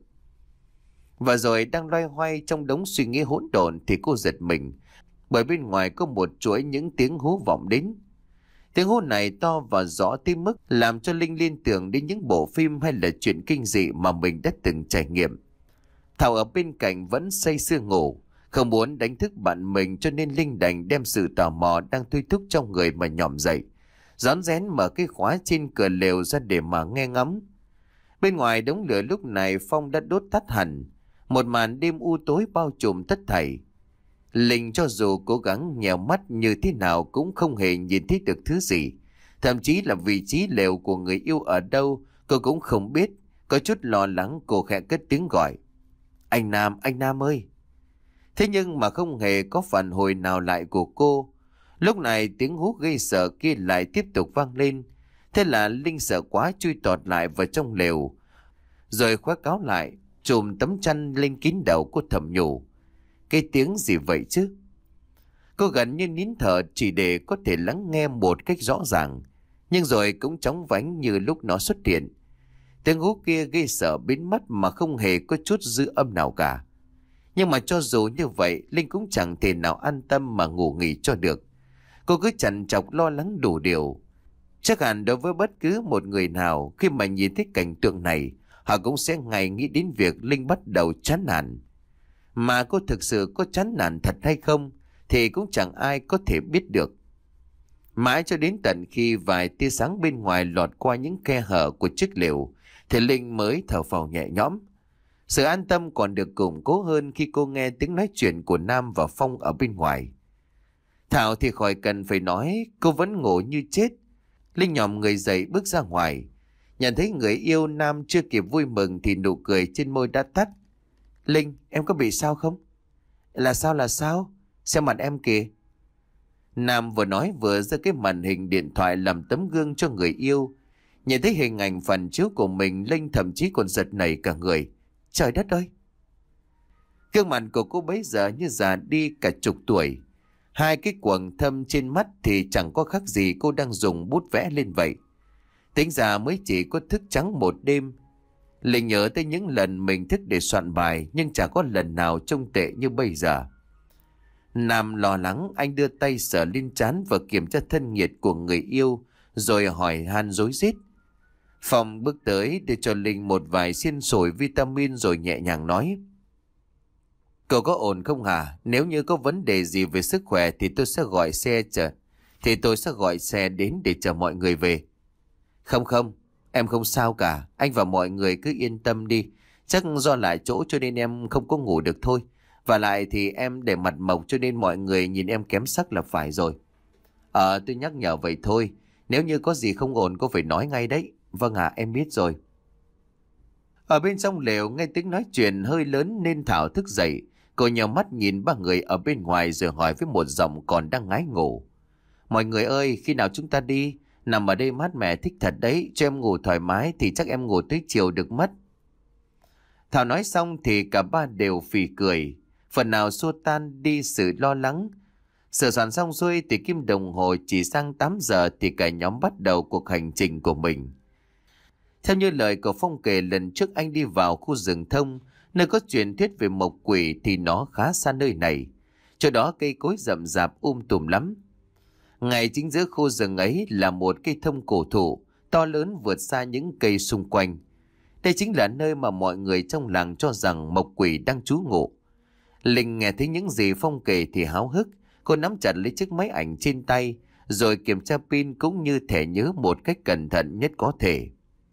Và rồi đang loay hoay trong đống suy nghĩ hỗn độn thì cô giật mình, bởi bên ngoài có một chuỗi những tiếng hú vọng đến. Tiếng hú này to và rõ tới mức làm cho Linh liên tưởng đến những bộ phim hay là chuyện kinh dị mà mình đã từng trải nghiệm. Thảo ở bên cạnh vẫn say sưa ngủ, không muốn đánh thức bạn mình, cho nên Linh đành đem sự tò mò đang thôi thúc trong người mà nhòm dậy, rón rén mở cái khóa trên cửa lều ra để mà nghe ngắm. Bên ngoài đống lửa lúc này Phong đã đốt tắt hẳn, một màn đêm u tối bao trùm tất thảy. Linh cho dù cố gắng nhèo mắt như thế nào cũng không hề nhìn thấy được thứ gì. Thậm chí là vị trí lều của người yêu ở đâu cô cũng không biết. Có chút lo lắng cô khẽ cất tiếng gọi: "Anh Nam, anh Nam ơi!" Thế nhưng mà không hề có phản hồi nào lại của cô. Lúc này tiếng hú gây sợ kia lại tiếp tục vang lên. Thế là Linh sợ quá chui tọt lại vào trong lều, rồi khóa cáo lại, chùm tấm chăn lên kín đầu. Cô thầm nhủ: cái tiếng gì vậy chứ? Cô gần như nín thở chỉ để có thể lắng nghe một cách rõ ràng, nhưng rồi cũng chóng vánh như lúc nó xuất hiện. Tiếng hú kia gây sợ biến mất mà không hề có chút dư âm nào cả. Nhưng mà cho dù như vậy, Linh cũng chẳng thể nào an tâm mà ngủ nghỉ cho được. Cô cứ trằn trọc lo lắng đủ điều. Chắc hẳn đối với bất cứ một người nào, khi mà nhìn thấy cảnh tượng này, họ cũng sẽ ngay nghĩ đến việc Linh bắt đầu chán nản. Mà cô thực sự có chán nản thật hay không thì cũng chẳng ai có thể biết được. Mãi cho đến tận khi vài tia sáng bên ngoài lọt qua những khe hở của chiếc lều thì Linh mới thở phào nhẹ nhõm. Sự an tâm còn được củng cố hơn khi cô nghe tiếng nói chuyện của Nam và Phong ở bên ngoài. Thảo thì khỏi cần phải nói, cô vẫn ngủ như chết. Linh nhòm người dậy bước ra ngoài. Nhận thấy người yêu Nam chưa kịp vui mừng thì nụ cười trên môi đã tắt. "Linh, em có bị sao không?" "Là sao là sao? Xem mặt em kìa." Nam vừa nói vừa giơ cái màn hình điện thoại làm tấm gương cho người yêu. Nhìn thấy hình ảnh phản chiếu của mình, Linh thậm chí còn giật nảy cả người. Trời đất ơi! Gương mặt của cô bấy giờ như già đi cả chục tuổi. Hai cái quầng thâm trên mắt thì chẳng có khác gì cô đang dùng bút vẽ lên vậy. Tính ra mới chỉ có thức trắng một đêm. Linh nhớ tới những lần mình thức để soạn bài, nhưng chẳng có lần nào trông tệ như bây giờ. Nam lo lắng, anh đưa tay sờ lên trán và kiểm tra thân nhiệt của người yêu, rồi hỏi han rối rít. Phong bước tới đưa cho Linh một vài xiên sồi vitamin rồi nhẹ nhàng nói: "Cậu có ổn không hả? Nếu như có vấn đề gì về sức khỏe thì tôi sẽ gọi xe chờ. Thì tôi sẽ gọi xe đến để chờ mọi người về." "Không không, em không sao cả. Anh và mọi người cứ yên tâm đi. Chắc do lại chỗ cho nên em không có ngủ được thôi. Và lại thì em để mặt mộc cho nên mọi người nhìn em kém sắc là phải rồi." "Ờ, tôi nhắc nhở vậy thôi. Nếu như có gì không ổn cô phải nói ngay đấy." "Vâng ạ, em biết rồi." Ở bên trong lều nghe tiếng nói chuyện hơi lớn nên Thảo thức dậy. Cô nhào mắt nhìn ba người ở bên ngoài rồi hỏi với một giọng còn đang ngái ngủ: "Mọi người ơi, khi nào chúng ta đi? Nằm ở đây mát mẻ thích thật đấy, cho em ngủ thoải mái thì chắc em ngủ tới chiều được mất." Thảo nói xong thì cả ba đều phì cười, phần nào xua tan đi sự lo lắng. Sửa soạn xong xuôi thì kim đồng hồ chỉ sang tám giờ thì cả nhóm bắt đầu cuộc hành trình của mình. Theo như lời của Phong kể lần trước anh đi vào khu rừng thông, nơi có truyền thuyết về mộc quỷ thì nó khá xa nơi này. Chỗ đó cây cối rậm rạp um tùm lắm. Ngay chính giữa khu rừng ấy là một cây thông cổ thụ, to lớn vượt xa những cây xung quanh. Đây chính là nơi mà mọi người trong làng cho rằng mộc quỷ đang trú ngụ. Linh nghe thấy những gì Phong kể thì háo hức, cô nắm chặt lấy chiếc máy ảnh trên tay, rồi kiểm tra pin cũng như thẻ nhớ một cách cẩn thận nhất có thể.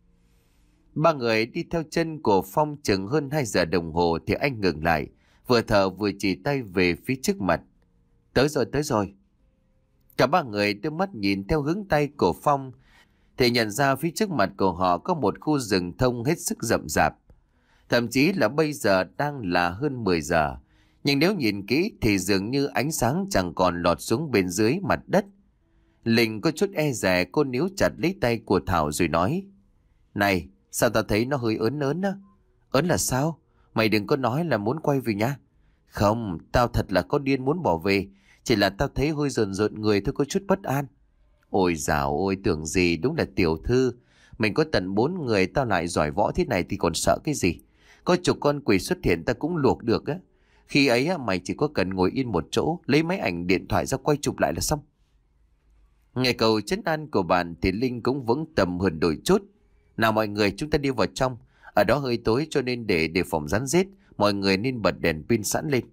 Ba người đi theo chân của Phong chừng hơn hai giờ đồng hồ thì anh ngừng lại, vừa thở vừa chỉ tay về phía trước mặt. "Tới rồi, tới rồi." Cả ba người đưa mắt nhìn theo hướng tay của Phong thì nhận ra phía trước mặt của họ có một khu rừng thông hết sức rậm rạp. Thậm chí là bây giờ đang là hơn mười giờ, Nhưng nếu nhìn kỹ thì dường như ánh sáng chẳng còn lọt xuống bên dưới mặt đất. Linh có chút e dè, cô níu chặt lấy tay của Thảo rồi nói: Này, sao tao thấy nó hơi ớn ớn á? Ớn là sao? Mày đừng có nói là muốn quay về nha. Không, tao thật là có điên muốn bỏ về. Chỉ là tao thấy hơi rợn rợn người thôi, có chút bất an. Ôi dào ôi, tưởng gì, đúng là tiểu thư. Mình có tận bốn người, tao lại giỏi võ thế này thì còn sợ cái gì. Có chục con quỷ xuất hiện ta cũng luộc được á. Khi ấy á, mày chỉ có cần ngồi yên một chỗ, lấy máy ảnh điện thoại ra quay chụp lại là xong. Nghe câu trấn an của bạn thì Linh cũng vững tâm hơn đôi chút. Nào mọi người, chúng ta đi vào trong. Ở đó hơi tối cho nên để đề phòng rắn rết, mọi người nên bật đèn pin sẵn lên.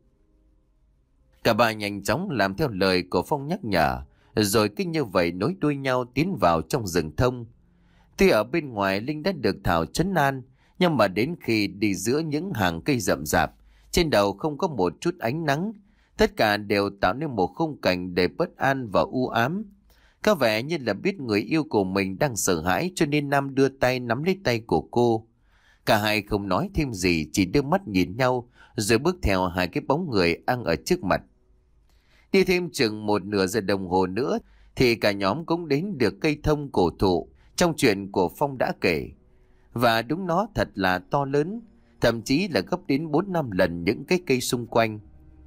Cả ba nhanh chóng làm theo lời của Phong nhắc nhở, rồi cứ như vậy nối đuôi nhau tiến vào trong rừng thông. Tuy ở bên ngoài Linh đã được Thảo trấn an, nhưng mà đến khi đi giữa những hàng cây rậm rạp, trên đầu không có một chút ánh nắng, tất cả đều tạo nên một khung cảnh đầy bất an và u ám. Có vẻ như là biết người yêu của mình đang sợ hãi, cho nên Nam đưa tay nắm lấy tay của cô. Cả hai không nói thêm gì, chỉ đưa mắt nhìn nhau, rồi bước theo hai cái bóng người đang ở trước mặt. Đi thêm chừng một nửa giờ đồng hồ nữa thì cả nhóm cũng đến được cây thông cổ thụ trong chuyện của Phong đã kể. Và đúng, nó thật là to lớn, thậm chí là gấp đến bốn năm lần những cái cây xung quanh.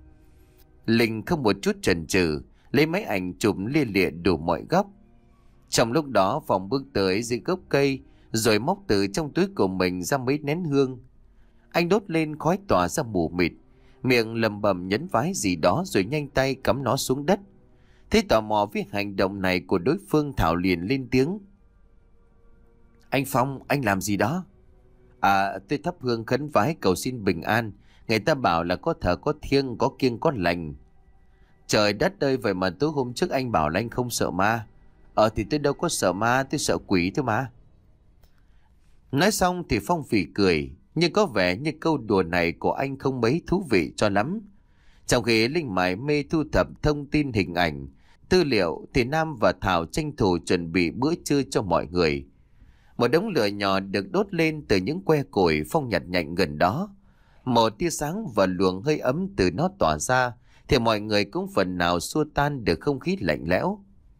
Linh không một chút chần chừ lấy máy ảnh chụp lia lịa đủ mọi góc. Trong lúc đó Phong bước tới dưới gốc cây, rồi móc từ trong túi của mình ra mấy nén hương. Anh đốt lên, khói tỏa ra mù mịt, miệng lầm bầm nhấn vái gì đó rồi nhanh tay cắm nó xuống đất. Thấy tò mò với hành động này của đối phương, Thảo liền lên tiếng: Anh Phong, anh làm gì đó? À, tôi thắp hương khấn vái cầu xin bình an. Người ta bảo là có thờ có thiêng, có kiêng có lành. Trời đất ơi, vậy mà tối hôm trước anh bảo là anh không sợ ma. Ờ thì tôi đâu có sợ ma, tôi sợ quỷ thôi mà. Nói xong thì Phong phì cười, nhưng có vẻ như câu đùa này của anh không mấy thú vị cho lắm. Trong khi Linh mải mê thu thập thông tin hình ảnh, tư liệu, thì Nam và Thảo tranh thủ chuẩn bị bữa trưa cho mọi người. Một đống lửa nhỏ được đốt lên từ những que củi Phong nhặt nhạnh gần đó. Một tia sáng và luồng hơi ấm từ nó tỏa ra, thì mọi người cũng phần nào xua tan được không khí lạnh lẽo.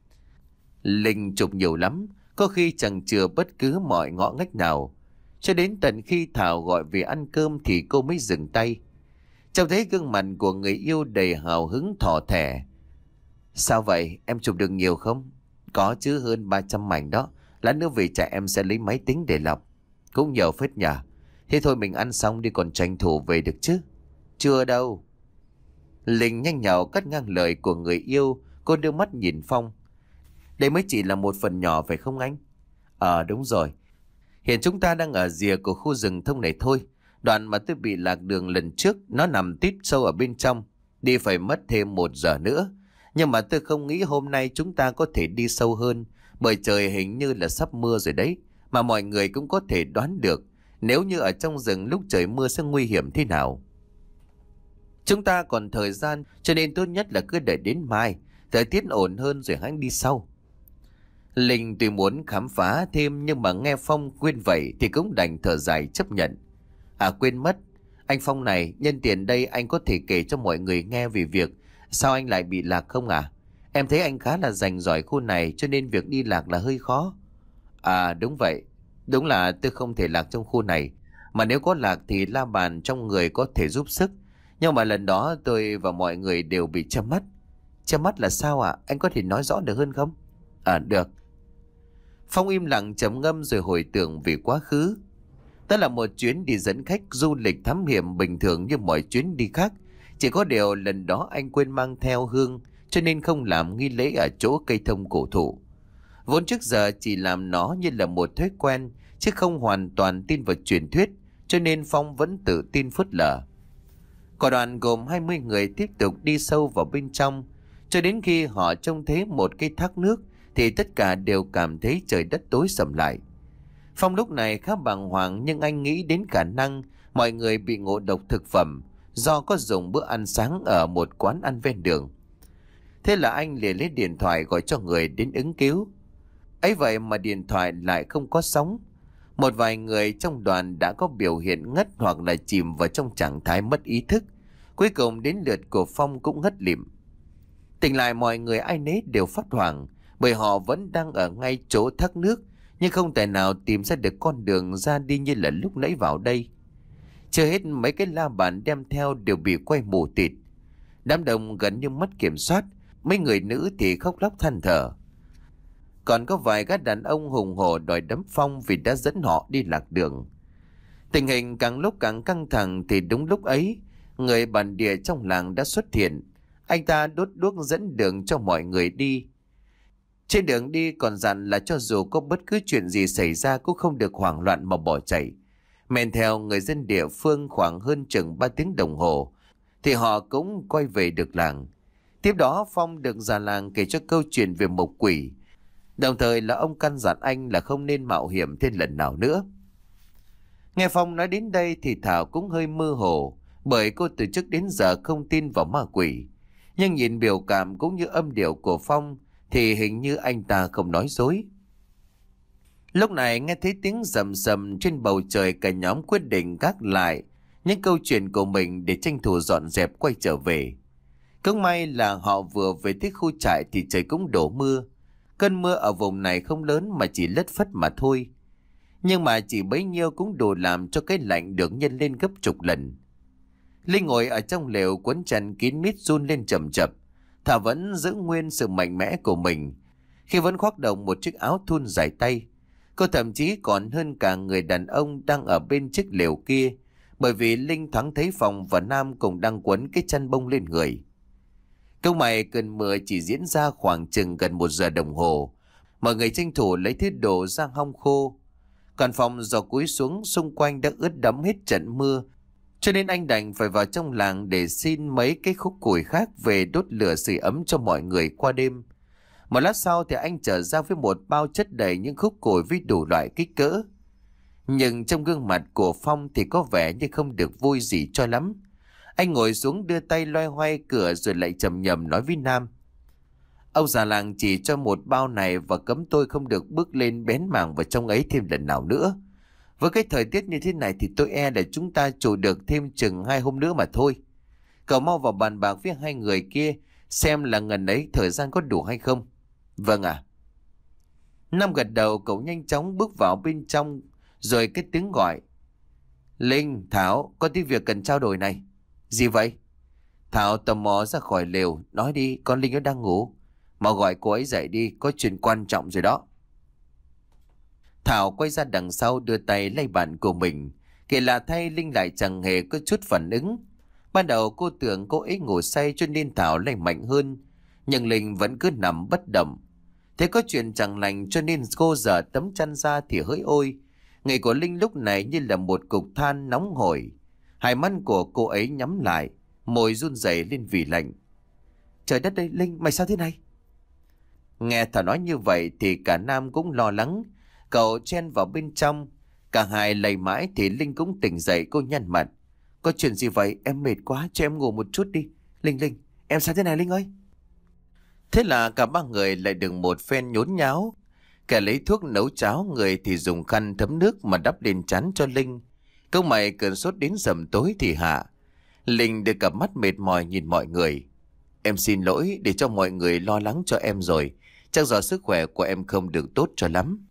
Linh chụp nhiều lắm, có khi chẳng chừa bất cứ mọi ngõ ngách nào. Cho đến tận khi Thảo gọi về ăn cơm thì cô mới dừng tay. Trông thấy gương mặt của người yêu đầy hào hứng thỏ thẻ. Sao vậy, em chụp được nhiều không? Có chứ, hơn ba trăm mảnh đó. Lát nữa về trẻ em sẽ lấy máy tính để lọc. Cũng nhiều phết nhỉ. Thế thôi mình ăn xong đi còn tranh thủ về được chứ? Chưa đâu. Linh nhanh nhảu cắt ngang lời của người yêu. Cô đưa mắt nhìn Phong. Đây mới chỉ là một phần nhỏ phải không anh? Ờ đúng rồi. Hiện chúng ta đang ở rìa của khu rừng thông này thôi. Đoạn mà tôi bị lạc đường lần trước nó nằm tít sâu ở bên trong. Đi phải mất thêm một giờ nữa. Nhưng mà tôi không nghĩ hôm nay chúng ta có thể đi sâu hơn. Bởi trời hình như là sắp mưa rồi đấy. Mà mọi người cũng có thể đoán được nếu như ở trong rừng lúc trời mưa sẽ nguy hiểm thế nào. Chúng ta còn thời gian, cho nên tốt nhất là cứ đợi đến mai, thời tiết ổn hơn rồi hãy đi sau. Linh tuy muốn khám phá thêm, nhưng mà nghe Phong khuyên vậy thì cũng đành thở dài chấp nhận. À quên mất, anh Phong này, nhân tiện đây anh có thể kể cho mọi người nghe về việc sao anh lại bị lạc không à? Em thấy anh khá là rành giỏi khu này, cho nên việc đi lạc là hơi khó. À đúng vậy, đúng là tôi không thể lạc trong khu này. Mà nếu có lạc thì la bàn trong người có thể giúp sức. Nhưng mà lần đó tôi và mọi người đều bị che mắt. Che mắt là sao ạ? À? Anh có thể nói rõ được hơn không? À được. Phong im lặng trầm ngâm rồi hồi tưởng về quá khứ. Đó là một chuyến đi dẫn khách du lịch thám hiểm bình thường như mọi chuyến đi khác. Chỉ có điều lần đó anh quên mang theo hương, cho nên không làm nghi lễ ở chỗ cây thông cổ thụ. Vốn trước giờ chỉ làm nó như là một thói quen, chứ không hoàn toàn tin vào truyền thuyết, cho nên Phong vẫn tự tin phớt lờ. Cả đoàn gồm hai mươi người tiếp tục đi sâu vào bên trong, cho đến khi họ trông thấy một cái thác nước thì tất cả đều cảm thấy trời đất tối sầm lại. Phong lúc này khá bàng hoàng, nhưng anh nghĩ đến khả năng mọi người bị ngộ độc thực phẩm do có dùng bữa ăn sáng ở một quán ăn ven đường. Thế là anh liền lấy điện thoại gọi cho người đến ứng cứu. Ấy vậy mà điện thoại lại không có sóng. Một vài người trong đoàn đã có biểu hiện ngất hoặc là chìm vào trong trạng thái mất ý thức. Cuối cùng đến lượt của Phong cũng ngất lịm. Tỉnh lại mọi người ai nấy đều phát hoảng, bởi họ vẫn đang ở ngay chỗ thác nước, nhưng không thể nào tìm ra được con đường ra đi như là lúc nãy vào đây. Chưa hết, mấy cái la bàn đem theo đều bị quay mù tịt. Đám đông gần như mất kiểm soát, mấy người nữ thì khóc lóc than thở. Còn có vài gã đàn ông hùng hổ đòi đấm Phong vì đã dẫn họ đi lạc đường. Tình hình càng lúc càng căng thẳng thì đúng lúc ấy, người bản địa trong làng đã xuất hiện. Anh ta đốt đuốc dẫn đường cho mọi người đi. Trên đường đi còn dặn là cho dù có bất cứ chuyện gì xảy ra cũng không được hoảng loạn mà bỏ chạy. Men theo người dân địa phương khoảng hơn chừng ba tiếng đồng hồ thì họ cũng quay về được làng. Tiếp đó Phong được già làng kể cho câu chuyện về mộc quỷ, đồng thời là ông căn dặn anh là không nên mạo hiểm thêm lần nào nữa. Nghe Phong nói đến đây thì Thảo cũng hơi mơ hồ, bởi cô từ trước đến giờ không tin vào ma quỷ. Nhưng nhìn biểu cảm cũng như âm điệu của Phong thì hình như anh ta không nói dối. Lúc này nghe thấy tiếng rầm rầm trên bầu trời, cả nhóm quyết định gác lại những câu chuyện của mình để tranh thủ dọn dẹp quay trở về. Cũng may là họ vừa về tới khu trại thì trời cũng đổ mưa. Cơn mưa ở vùng này không lớn mà chỉ lất phất mà thôi. Nhưng mà chỉ bấy nhiêu cũng đủ làm cho cái lạnh được nhân lên gấp chục lần. Linh ngồi ở trong lều quấn chăn kín mít run lên chầm chập. Thảo vẫn giữ nguyên sự mạnh mẽ của mình khi vẫn khoác đồng một chiếc áo thun dài tay. Cô thậm chí còn hơn cả người đàn ông đang ở bên chiếc lều kia, bởi vì Linh thoáng thấy Phong và Nam cùng đang quấn cái chăn bông lên người. Câu mày cơn mưa chỉ diễn ra khoảng chừng gần một giờ đồng hồ. Mọi người tranh thủ lấy thứ đồ ra hong khô. Còn Phong do cúi xuống xung quanh đã ướt đẫm hết trận mưa, cho nên anh đành phải vào trong làng để xin mấy cái khúc củi khác về đốt lửa sưởi ấm cho mọi người qua đêm. Một lát sau thì anh trở ra với một bao chất đầy những khúc củi với đủ loại kích cỡ. Nhưng trong gương mặt của Phong thì có vẻ như không được vui gì cho lắm. Anh ngồi xuống đưa tay loay hoay cửa rồi lại trầm nhầm nói với Nam: Ông già làng chỉ cho một bao này và cấm tôi không được bước lên bén mảng vào trong ấy thêm lần nào nữa. Với cái thời tiết như thế này thì tôi e là chúng ta trụ được thêm chừng hai hôm nữa mà thôi. Cậu mau vào bàn bạc với hai người kia xem là ngần ấy thời gian có đủ hay không. Vâng ạ. Nam gật đầu, cậu nhanh chóng bước vào bên trong rồi cái tiếng gọi: Linh, Thảo, có tí việc cần trao đổi này. Gì vậy? Thảo tò mò ra khỏi lều. Nói đi, con Linh nó đang ngủ. Mà gọi cô ấy dậy đi, có chuyện quan trọng rồi đó. Thảo quay ra đằng sau đưa tay lay bàn của mình. Kể là thay, Linh lại chẳng hề có chút phản ứng. Ban đầu cô tưởng cô ấy ngủ say cho nên Thảo lay mạnh hơn, nhưng Linh vẫn cứ nằm bất động. Thế có chuyện chẳng lành cho nên cô dở tấm chăn ra thì hỡi ôi, người của Linh lúc này như là một cục than nóng hổi. Hai mắt của cô ấy nhắm lại, môi run rẩy lên vì lạnh. Trời đất ơi, Linh, mày sao thế này? Nghe Thảo nói như vậy thì cả Nam cũng lo lắng. Cậu chen vào bên trong. Cả hai lay mãi thì Linh cũng tỉnh dậy. Cô nhăn mặt: Có chuyện gì vậy? Em mệt quá, cho em ngủ một chút đi. Linh, Linh, em sao thế này Linh ơi? Thế là cả ba người lại được một phen nhốn nháo. Kẻ lấy thuốc nấu cháo, người thì dùng khăn thấm nước mà đắp lên trán cho Linh. Câu mày cơn sốt đến rầm tối thì hạ. Linh đưa cặp mắt mệt mỏi nhìn mọi người. Em xin lỗi để cho mọi người lo lắng cho em rồi. Chắc do sức khỏe của em không được tốt cho lắm.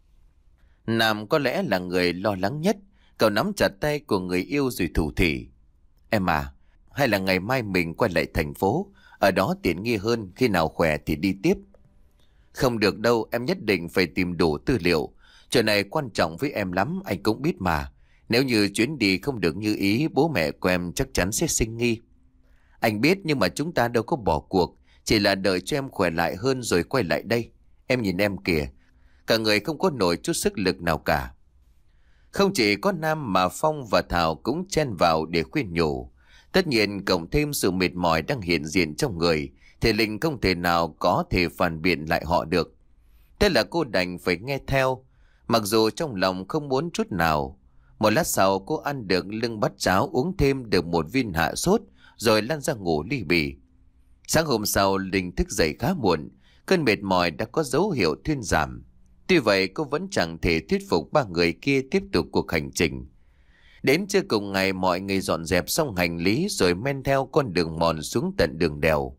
Nam có lẽ là người lo lắng nhất. Cậu nắm chặt tay của người yêu rồi thủ thỉ: Em à, hay là ngày mai mình quay lại thành phố, ở đó tiện nghi hơn, khi nào khỏe thì đi tiếp. Không được đâu, em nhất định phải tìm đủ tư liệu. Chuyện này quan trọng với em lắm, anh cũng biết mà. Nếu như chuyến đi không được như ý, bố mẹ của em chắc chắn sẽ sinh nghi. Anh biết, nhưng mà chúng ta đâu có bỏ cuộc, chỉ là đợi cho em khỏe lại hơn rồi quay lại đây. Em nhìn em kìa, cả người không có nổi chút sức lực nào cả. Không chỉ có Nam mà Phong và Thảo cũng chen vào để khuyên nhủ. Tất nhiên cộng thêm sự mệt mỏi đang hiện diện trong người thì Linh không thể nào có thể phản biện lại họ được. Thế là cô đành phải nghe theo, mặc dù trong lòng không muốn chút nào. Một lát sau cô ăn được lưng bát cháo, uống thêm được một viên hạ sốt rồi lăn ra ngủ li bì. Sáng hôm sau Linh thức dậy khá muộn, cơn mệt mỏi đã có dấu hiệu thuyên giảm. Tuy vậy cô vẫn chẳng thể thuyết phục ba người kia tiếp tục cuộc hành trình. Đến trưa cùng ngày mọi người dọn dẹp xong hành lý rồi men theo con đường mòn xuống tận đường đèo.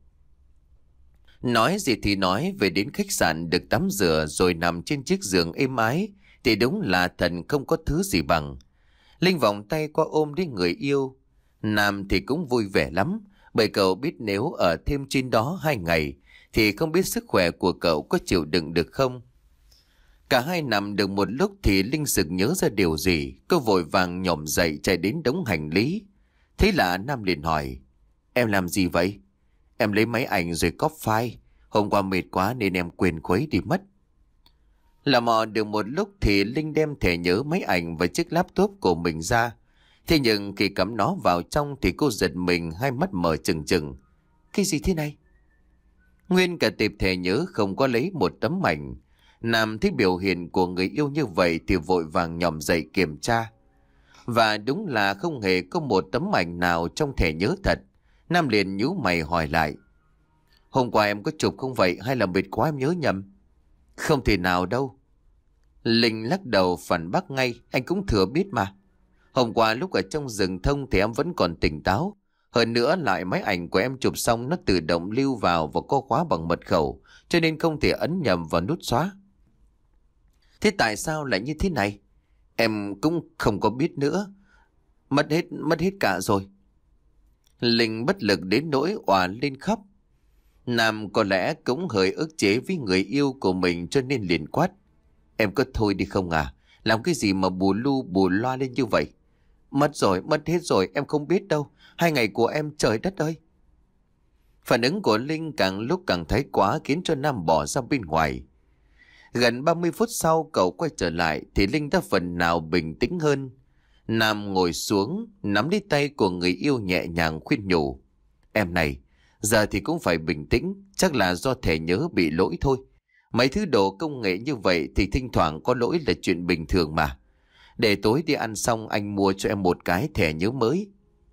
Nói gì thì nói, về đến khách sạn được tắm rửa rồi nằm trên chiếc giường êm ái thì đúng là thần không có thứ gì bằng. Linh vòng tay qua ôm đến người yêu. Nam thì cũng vui vẻ lắm, bởi cậu biết nếu ở thêm trên đó hai ngày thì không biết sức khỏe của cậu có chịu đựng được không. Cả hai nằm được một lúc thì Linh sực nhớ ra điều gì. Cô vội vàng nhổm dậy chạy đến đống hành lý. Thế là Nam liền hỏi: Em làm gì vậy? Em lấy máy ảnh rồi cóp file. Hôm qua mệt quá nên em quên khuấy đi mất. Là mò được một lúc thì Linh đem thẻ nhớ, máy ảnh và chiếc laptop của mình ra. Thế nhưng khi cắm nó vào trong thì cô giật mình, hai mắt mở trừng trừng. Cái gì thế này? Nguyên cả tệp thẻ nhớ không có lấy một tấm ảnh. Nam thấy biểu hiện của người yêu như vậy thì vội vàng nhòm dậy kiểm tra. Và đúng là không hề có một tấm ảnh nào trong thẻ nhớ thật. Nam liền nhíu mày hỏi lại: Hôm qua em có chụp không vậy, hay là mệt quá em nhớ nhầm? Không thể nào đâu. Linh lắc đầu phản bác ngay: Anh cũng thừa biết mà. Hôm qua lúc ở trong rừng thông thì em vẫn còn tỉnh táo. Hơn nữa lại máy ảnh của em chụp xong nó tự động lưu vào và có khóa bằng mật khẩu, cho nên không thể ấn nhầm vào nút xóa. Thế tại sao lại như thế này? Em cũng không có biết nữa. Mất hết, mất hết cả rồi. Linh bất lực đến nỗi òa lên khóc. Nam có lẽ cũng hơi ức chế với người yêu của mình cho nên liền quát: Em có thôi đi không à? Làm cái gì mà bù lu bù loa lên như vậy? Mất rồi, mất hết rồi, em không biết đâu. Hai ngày của em, trời đất ơi. Phản ứng của Linh càng lúc càng thái quá khiến cho Nam bỏ ra bên ngoài. Gần ba mươi phút sau cậu quay trở lại thì Linh đã phần nào bình tĩnh hơn. Nam ngồi xuống, nắm lấy tay của người yêu nhẹ nhàng khuyên nhủ: Em này, giờ thì cũng phải bình tĩnh, chắc là do thẻ nhớ bị lỗi thôi. Mấy thứ đồ công nghệ như vậy thì thỉnh thoảng có lỗi là chuyện bình thường mà. Để tối đi ăn xong anh mua cho em một cái thẻ nhớ mới.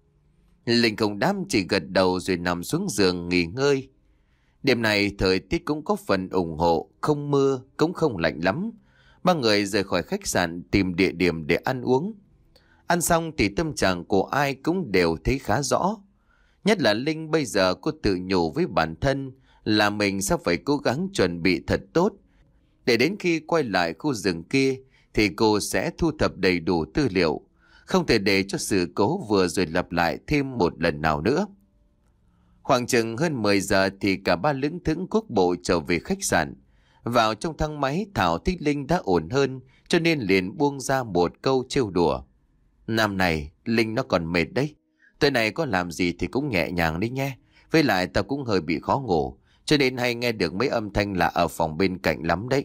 Linh không đáp, chỉ gật đầu rồi nằm xuống giường nghỉ ngơi. Đêm này thời tiết cũng có phần ủng hộ, không mưa cũng không lạnh lắm. Ba người rời khỏi khách sạn tìm địa điểm để ăn uống. Ăn xong thì tâm trạng của ai cũng đều thấy khá rõ. Nhất là Linh, bây giờ cô tự nhủ với bản thân là mình sẽ phải cố gắng chuẩn bị thật tốt, để đến khi quay lại khu rừng kia thì cô sẽ thu thập đầy đủ tư liệu, không thể để cho sự cố vừa rồi lặp lại thêm một lần nào nữa. Khoảng chừng hơn mười giờ thì cả ba lững thững cuốc bộ trở về khách sạn. Vào trong thang máy, Thảo thấy Linh đã ổn hơn cho nên liền buông ra một câu trêu đùa: Năm này Linh nó còn mệt đấy, tối nay có làm gì thì cũng nhẹ nhàng đi nhé. Với lại tao cũng hơi bị khó ngủ, cho nên hay nghe được mấy âm thanh lạ ở phòng bên cạnh lắm đấy.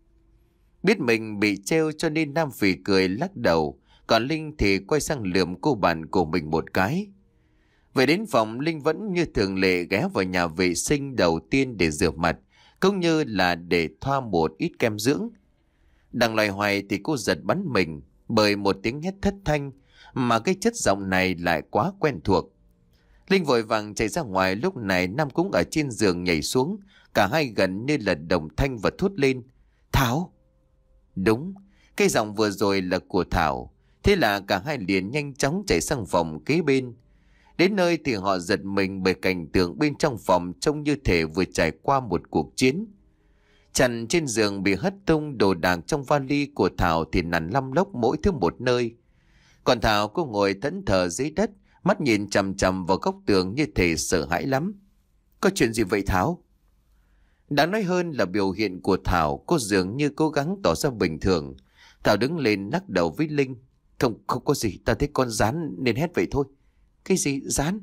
Biết mình bị trêu cho nên Nam phì cười lắc đầu, còn Linh thì quay sang lườm cô bạn của mình một cái. Về đến phòng, Linh vẫn như thường lệ ghé vào nhà vệ sinh đầu tiên để rửa mặt, cũng như là để thoa một ít kem dưỡng. Đang loay hoay thì cô giật bắn mình bởi một tiếng hét thất thanh, mà cái chất giọng này lại quá quen thuộc. Linh vội vàng chạy ra ngoài, lúc này Nam cũng ở trên giường nhảy xuống, cả hai gần như là đồng thanh và thốt lên: Thảo! Đúng, cái giọng vừa rồi là của Thảo. Thế là cả hai liền nhanh chóng chạy sang phòng kế bên. Đến nơi thì họ giật mình bởi cảnh tượng bên trong phòng trông như thể vừa trải qua một cuộc chiến. Chăn trên giường bị hất tung, đồ đạc trong vali của Thảo thì nằm lăm lóc mỗi thứ một nơi. Còn Thảo cô ngồi thẫn thờ dưới đất, mắt nhìn chằm chằm vào góc tường như thể sợ hãi lắm. Có chuyện gì vậy Thảo? Đáng nói hơn là biểu hiện của Thảo, cô dường như cố gắng tỏ ra bình thường. Thảo đứng lên lắc đầu với Linh: Không, không có gì, ta thấy con rắn nên hét vậy thôi. Cái gì rắn?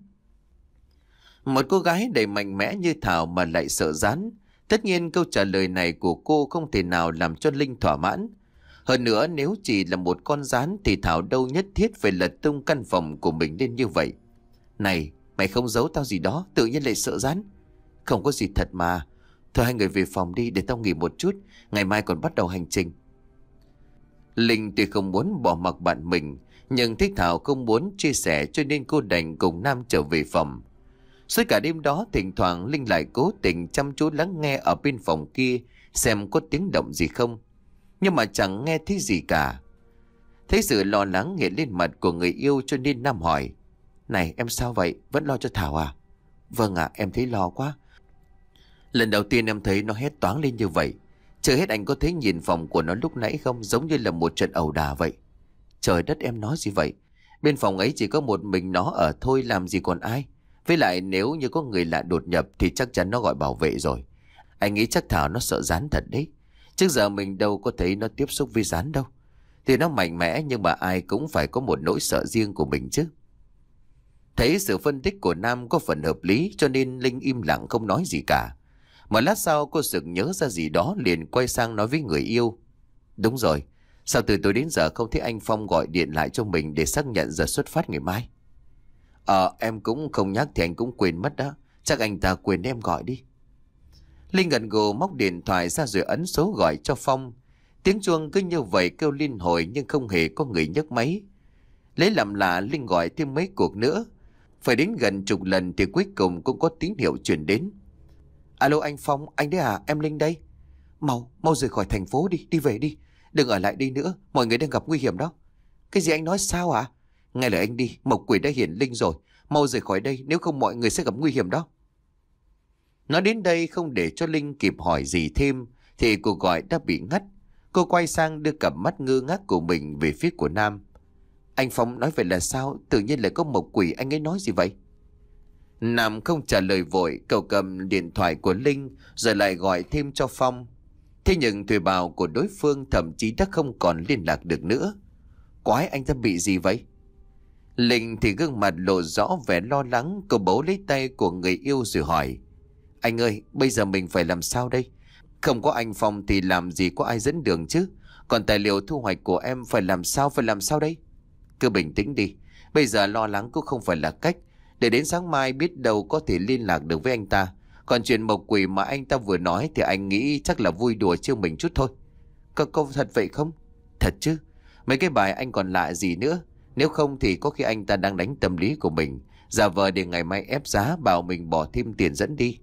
Một cô gái đầy mạnh mẽ như Thảo mà lại sợ rắn. Tất nhiên câu trả lời này của cô không thể nào làm cho Linh thỏa mãn. Hơn nữa, nếu chỉ là một con rắn thì Thảo đâu nhất thiết phải lật tung căn phòng của mình lên như vậy. Này, mày không giấu tao gì đó, tự nhiên lại sợ rắn? Không có gì thật mà. Thôi hai người về phòng đi để tao nghỉ một chút, ngày mai còn bắt đầu hành trình. Linh tuy không muốn bỏ mặc bạn mình, nhưng thấy Thảo không muốn chia sẻ cho nên cô đành cùng Nam trở về phòng. Suốt cả đêm đó thỉnh thoảng Linh lại cố tình chăm chú lắng nghe ở bên phòng kia xem có tiếng động gì không, nhưng mà chẳng nghe thấy gì cả. Thấy sự lo lắng hiện lên mặt của người yêu cho nên Nam hỏi: Này em sao vậy? Vẫn lo cho Thảo à? Vâng ạ, em thấy lo quá. Lần đầu tiên em thấy nó hét toáng lên như vậy. Chưa hết anh có thấy nhìn phòng của nó lúc nãy không? Giống như là một trận ẩu đả vậy. Trời đất, em nói gì vậy? Bên phòng ấy chỉ có một mình nó ở thôi, làm gì còn ai. Với lại nếu như có người lạ đột nhập thì chắc chắn nó gọi bảo vệ rồi. Anh nghĩ chắc Thảo nó sợ rắn thật đấy. Trước giờ mình đâu có thấy nó tiếp xúc với rắn đâu. Thì nó mạnh mẽ nhưng mà ai cũng phải có một nỗi sợ riêng của mình chứ. Thấy sự phân tích của Nam có phần hợp lý cho nên Linh im lặng không nói gì cả. Một lát sau cô sực nhớ ra gì đó liền quay sang nói với người yêu: Đúng rồi, sao từ tối đến giờ không thấy anh Phong gọi điện lại cho mình để xác nhận giờ xuất phát ngày mai? Ờ em cũng không nhắc thì anh cũng quên mất đó. Chắc anh ta quên em gọi đi. Linh gật gù móc điện thoại ra rồi ấn số gọi cho Phong. Tiếng chuông cứ như vậy kêu liên hồi nhưng không hề có người nhấc máy. Lấy làm lạ Linh gọi thêm mấy cuộc nữa. Phải đến gần chục lần thì cuối cùng cũng có tín hiệu truyền đến. Alo anh Phong, anh đấy à, em Linh đây. Mau, mau rời khỏi thành phố đi, đi về đi. Đừng ở lại đây nữa, mọi người đang gặp nguy hiểm đó. Cái gì anh nói sao à? Nghe lời anh đi, Mộc Quỷ đã hiển linh rồi. Mau rời khỏi đây, nếu không mọi người sẽ gặp nguy hiểm đó. Nói đến đây không để cho Linh kịp hỏi gì thêm thì cuộc gọi đã bị ngắt. Cô quay sang đưa cặp mắt ngơ ngác của mình về phía của Nam. Anh Phong nói vậy là sao? Tự nhiên lại có Mộc Quỷ, anh ấy nói gì vậy? Nam không trả lời vội, cậu cầm điện thoại của Linh rồi lại gọi thêm cho Phong. Thế nhưng thuê bao của đối phương thậm chí đã không còn liên lạc được nữa. Quái, anh ta bị gì vậy? Linh thì gương mặt lộ rõ vẻ lo lắng. Cô bấu lấy tay của người yêu rồi hỏi: Anh ơi, bây giờ mình phải làm sao đây? Không có anh Phong thì làm gì có ai dẫn đường chứ? Còn tài liệu thu hoạch của em phải làm sao, phải làm sao đây? Cứ bình tĩnh đi. Bây giờ lo lắng cũng không phải là cách. Để đến sáng mai biết đâu có thể liên lạc được với anh ta. Còn chuyện Mộc Quỷ mà anh ta vừa nói thì anh nghĩ chắc là vui đùa trêu mình chút thôi. Có câu thật vậy không? Thật chứ. Mấy cái bài anh còn lạ gì nữa? Nếu không thì có khi anh ta đang đánh tâm lý của mình, giả vờ để ngày mai ép giá bảo mình bỏ thêm tiền dẫn đi.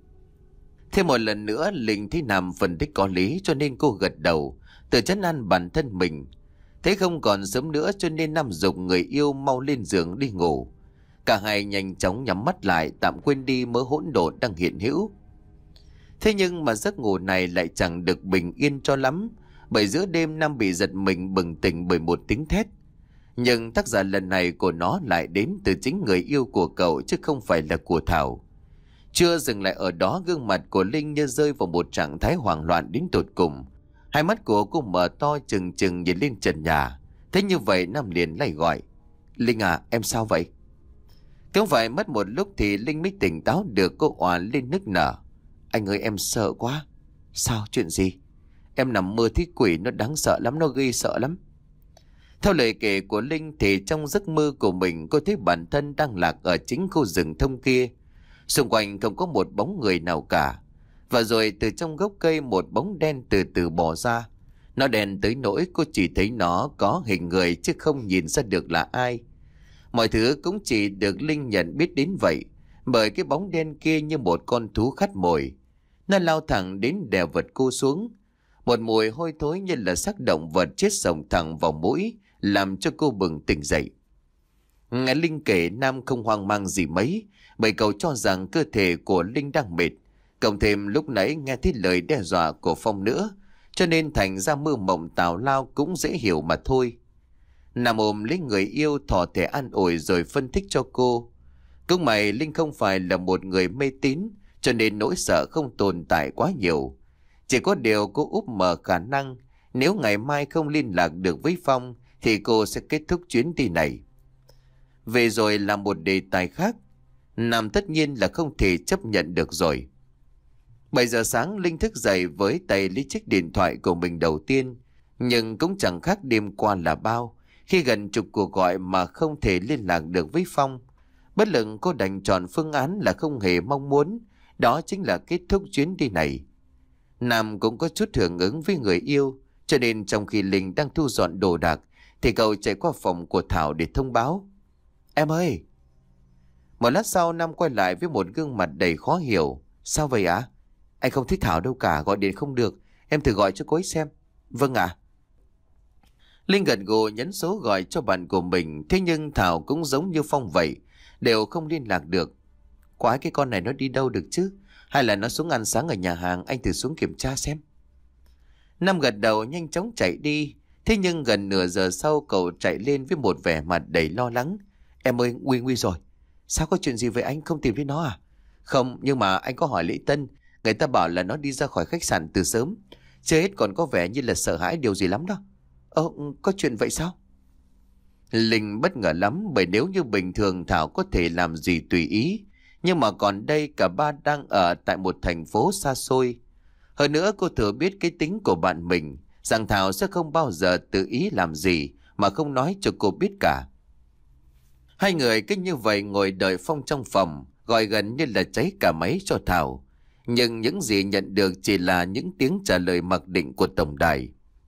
Thêm một lần nữa Linh thấy Nam phân tích có lý cho nên cô gật đầu, tự trấn an bản thân mình. Thế không còn sớm nữa cho nên Nam giục người yêu mau lên giường đi ngủ. Cả hai nhanh chóng nhắm mắt lại, tạm quên đi mớ hỗn độn đang hiện hữu. Thế nhưng mà giấc ngủ này lại chẳng được bình yên cho lắm, bởi giữa đêm Nam bị giật mình bừng tỉnh bởi một tiếng thét. Nhưng tác giả lần này của nó lại đến từ chính người yêu của cậu chứ không phải là của Thảo. Chưa dừng lại ở đó, gương mặt của Linh như rơi vào một trạng thái hoảng loạn đến tột cùng. Hai mắt của cô mở to trừng trừng nhìn lên trần nhà. Thế như vậy Nam liền lại gọi: Linh à, em sao vậy? Cũng phải mất một lúc thì Linh mới tỉnh táo được. Cô òa lên nức nở: Anh ơi, em sợ quá. Sao, chuyện gì? Em nằm mơ thấy quỷ, nó đáng sợ lắm, nó ghê sợ lắm. Theo lời kể của Linh thì trong giấc mơ của mình cô thấy bản thân đang lạc ở chính khu rừng thông kia. Xung quanh không có một bóng người nào cả. Và rồi từ trong gốc cây một bóng đen từ từ bò ra. Nó đen tới nỗi cô chỉ thấy nó có hình người chứ không nhìn ra được là ai. Mọi thứ cũng chỉ được Linh nhận biết đến vậy, bởi cái bóng đen kia như một con thú khát mồi. Nó lao thẳng đến đè vật cô xuống. Một mùi hôi thối như là xác động vật chết xông thẳng vào mũi, làm cho cô bừng tỉnh dậy. Nghe Linh kể, Nam không hoang mang gì mấy, bởi cậu cho rằng cơ thể của Linh đang mệt. Cộng thêm lúc nãy nghe thấy lời đe dọa của Phong nữa, cho nên thành ra mơ mộng tào lao cũng dễ hiểu mà thôi. Nam ôm lấy người yêu thỏ thẻ an ủi rồi phân tích cho cô. Cũng may Linh không phải là một người mê tín, cho nên nỗi sợ không tồn tại quá nhiều. Chỉ có điều cô úp mở khả năng nếu ngày mai không liên lạc được với Phong thì cô sẽ kết thúc chuyến đi này. Về rồi là một đề tài khác. Nam tất nhiên là không thể chấp nhận được rồi. bảy giờ sáng Linh thức dậy với tay lấy chiếc điện thoại của mình đầu tiên. Nhưng cũng chẳng khác đêm qua là bao, khi gần chục cuộc gọi mà không thể liên lạc được với Phong. Bất lực cô đành chọn phương án là không hề mong muốn, đó chính là kết thúc chuyến đi này. Nam cũng có chút hưởng ứng với người yêu, cho nên trong khi Linh đang thu dọn đồ đạc thì cậu chạy qua phòng của Thảo để thông báo: Em ơi! Một lát sau Nam quay lại với một gương mặt đầy khó hiểu. Sao vậy ạ? À? Anh không thích Thảo đâu cả, gọi điện không được. Em thử gọi cho cô ấy xem. Vâng ạ. Linh gật gù nhấn số gọi cho bạn của mình. Thế nhưng Thảo cũng giống như Phong vậy, đều không liên lạc được. Quái, cái con này nó đi đâu được chứ? Hay là nó xuống ăn sáng ở nhà hàng? Anh thử xuống kiểm tra xem. Nam gật đầu nhanh chóng chạy đi. Thế nhưng gần nửa giờ sau cậu chạy lên với một vẻ mặt đầy lo lắng. Em ơi, nguy nguy rồi. Sao, có chuyện gì với anh, không tìm thấy nó à? Không, nhưng mà anh có hỏi Lý Tân. Người ta bảo là nó đi ra khỏi khách sạn từ sớm. Chưa hết còn có vẻ như là sợ hãi điều gì lắm đó. Ơ, có chuyện vậy sao? Linh bất ngờ lắm, bởi nếu như bình thường Thảo có thể làm gì tùy ý. Nhưng mà còn đây cả ba đang ở tại một thành phố xa xôi. Hơn nữa cô thừa biết cái tính của bạn mình, rằng Thảo sẽ không bao giờ tự ý làm gì mà không nói cho cô biết cả. Hai người cứ như vậy ngồi đợi Phong trong phòng, gọi gần như là cháy cả máy cho Thảo. Nhưng những gì nhận được chỉ là những tiếng trả lời mặc định của tổng đài.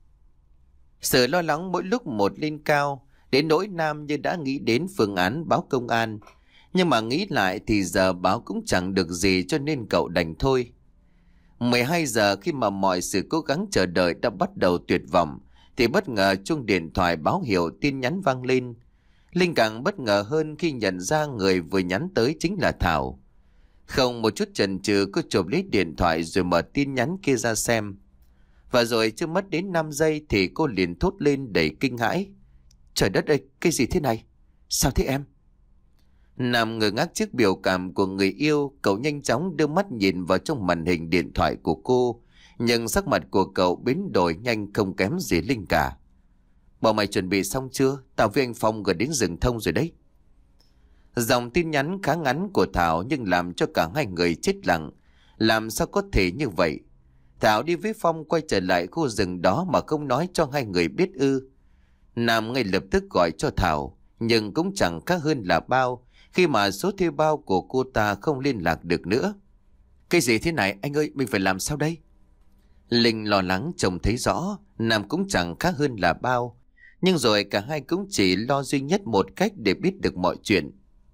Sự lo lắng mỗi lúc một lên cao, đến nỗi Nam như đã nghĩ đến phương án báo công an. Nhưng mà nghĩ lại thì giờ báo cũng chẳng được gì, cho nên cậu đành thôi. mười hai giờ khi mà mọi sự cố gắng chờ đợi đã bắt đầu tuyệt vọng, thì bất ngờ chuông điện thoại báo hiệu tin nhắn vang lên. Linh càng bất ngờ hơn khi nhận ra người vừa nhắn tới chính là Thảo. Không một chút chần chừ, cô chụp lấy điện thoại rồi mở tin nhắn kia ra xem. Và rồi chưa mất đến năm giây thì cô liền thốt lên đầy kinh hãi. Trời đất ơi, cái gì thế này? Sao thế em? Nằm ngơ ngác trước biểu cảm của người yêu, cậu nhanh chóng đưa mắt nhìn vào trong màn hình điện thoại của cô. Nhưng sắc mặt của cậu biến đổi nhanh không kém gì Linh cả. Bọn mày chuẩn bị xong chưa? Tao với anh Phong gần đến rừng thông rồi đấy. Dòng tin nhắn khá ngắn của Thảo nhưng làm cho cả hai người chết lặng. Làm sao có thể như vậy? Thảo đi với Phong quay trở lại khu rừng đó mà không nói cho hai người biết ư? Nam ngay lập tức gọi cho Thảo, nhưng cũng chẳng khác hơn là bao khi mà số thuê bao của cô ta không liên lạc được nữa. Cái gì thế này anh ơi, mình phải làm sao đây? Linh lo lắng trông thấy rõ, Nam cũng chẳng khác hơn là bao. Nhưng rồi cả hai cũng chỉ lo duy nhất một cách để biết được mọi chuyện.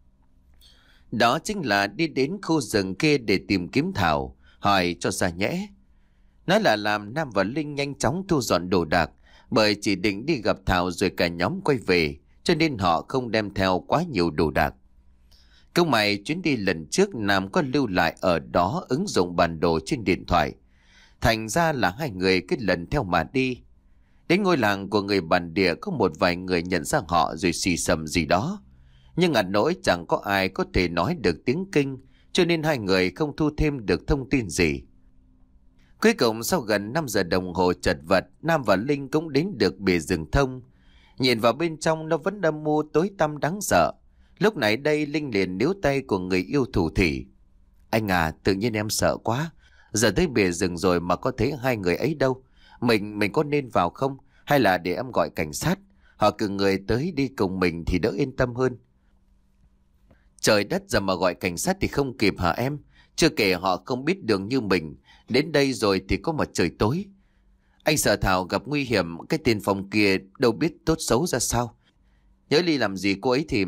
Đó chính là đi đến khu rừng kia để tìm kiếm Thảo, hỏi cho ra nhẽ. Nói là làm Nam và Linh nhanh chóng thu dọn đồ đạc, bởi chỉ định đi gặp Thảo rồi cả nhóm quay về, cho nên họ không đem theo quá nhiều đồ đạc. Công mày chuyến đi lần trước Nam có lưu lại ở đó ứng dụng bản đồ trên điện thoại. Thành ra là hai người cứ lần theo mà đi. Đến ngôi làng của người bản địa có một vài người nhận ra họ rồi xì xầm gì đó. Nhưng ngặt nỗi chẳng có ai có thể nói được tiếng Kinh, cho nên hai người không thu thêm được thông tin gì. Cuối cùng sau gần năm giờ đồng hồ chật vật, Nam và Linh cũng đến được bìa rừng thông. Nhìn vào bên trong nó vẫn âm mưu tối tăm đáng sợ. Lúc này đây Linh liền níu tay của người yêu thủ thỉ. Anh à, tự nhiên em sợ quá. Giờ tới bìa rừng rồi mà có thấy hai người ấy đâu. Mình mình có nên vào không? Hay là để em gọi cảnh sát? Họ cử người tới đi cùng mình thì đỡ yên tâm hơn. Trời đất, giờ mà gọi cảnh sát thì không kịp hả em? Chưa kể họ không biết đường như mình. Đến đây rồi thì có mặt trời tối. Anh sợ Thảo gặp nguy hiểm, cái tên Phong kia đâu biết tốt xấu ra sao. Nhớ Ly làm gì cô ấy thì...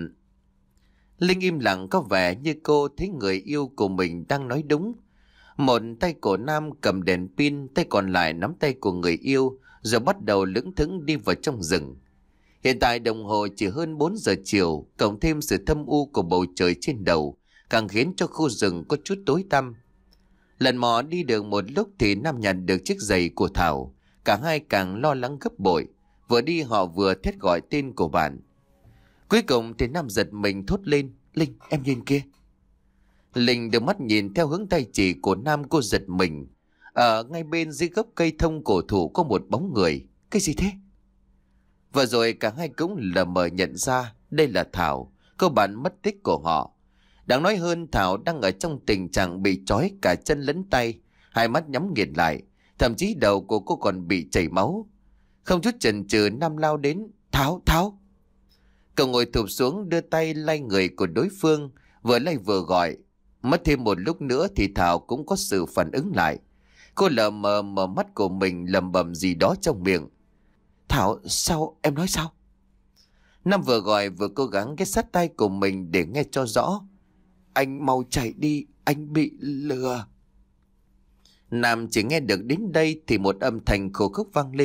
Linh im lặng, có vẻ như cô thấy người yêu của mình đang nói đúng. Một tay của Nam cầm đèn pin, tay còn lại nắm tay của người yêu, rồi bắt đầu lững thững đi vào trong rừng. Hiện tại đồng hồ chỉ hơn bốn giờ chiều, cộng thêm sự thâm u của bầu trời trên đầu, càng khiến cho khu rừng có chút tối tăm. Lần mò đi được một lúc thì Nam nhận được chiếc giày của Thảo. Cả hai càng lo lắng gấp bội. Vừa đi họ vừa thét gọi tên của bạn. Cuối cùng thì Nam giật mình thốt lên. Linh, em nhìn kia. Linh đưa mắt nhìn theo hướng tay chỉ của Nam, cô giật mình. Ở ngay bên dưới gốc cây thông cổ thụ có một bóng người. Cái gì thế? Và rồi cả hai cũng lờ mờ nhận ra đây là Thảo, cô bạn mất tích của họ. Đáng nói hơn, Thảo đang ở trong tình trạng bị trói cả chân lẫn tay, hai mắt nhắm nghiền lại, thậm chí đầu của cô còn bị chảy máu. Không chút chần chừ, Nam lao đến. Thảo, Thảo! Cậu ngồi thụp xuống đưa tay lay người của đối phương, vừa lay vừa gọi. Mất thêm một lúc nữa thì Thảo cũng có sự phản ứng lại. Cô lờ mờ mở mắt của mình lầm bầm gì đó trong miệng. Thảo, sao? Em nói sao? Nam vừa gọi vừa cố gắng ghé sát tay của mình để nghe cho rõ. Anh mau chạy đi, anh bị lừa. Nam chỉ nghe được đến đây thì một âm thanh khô khốc vang lên,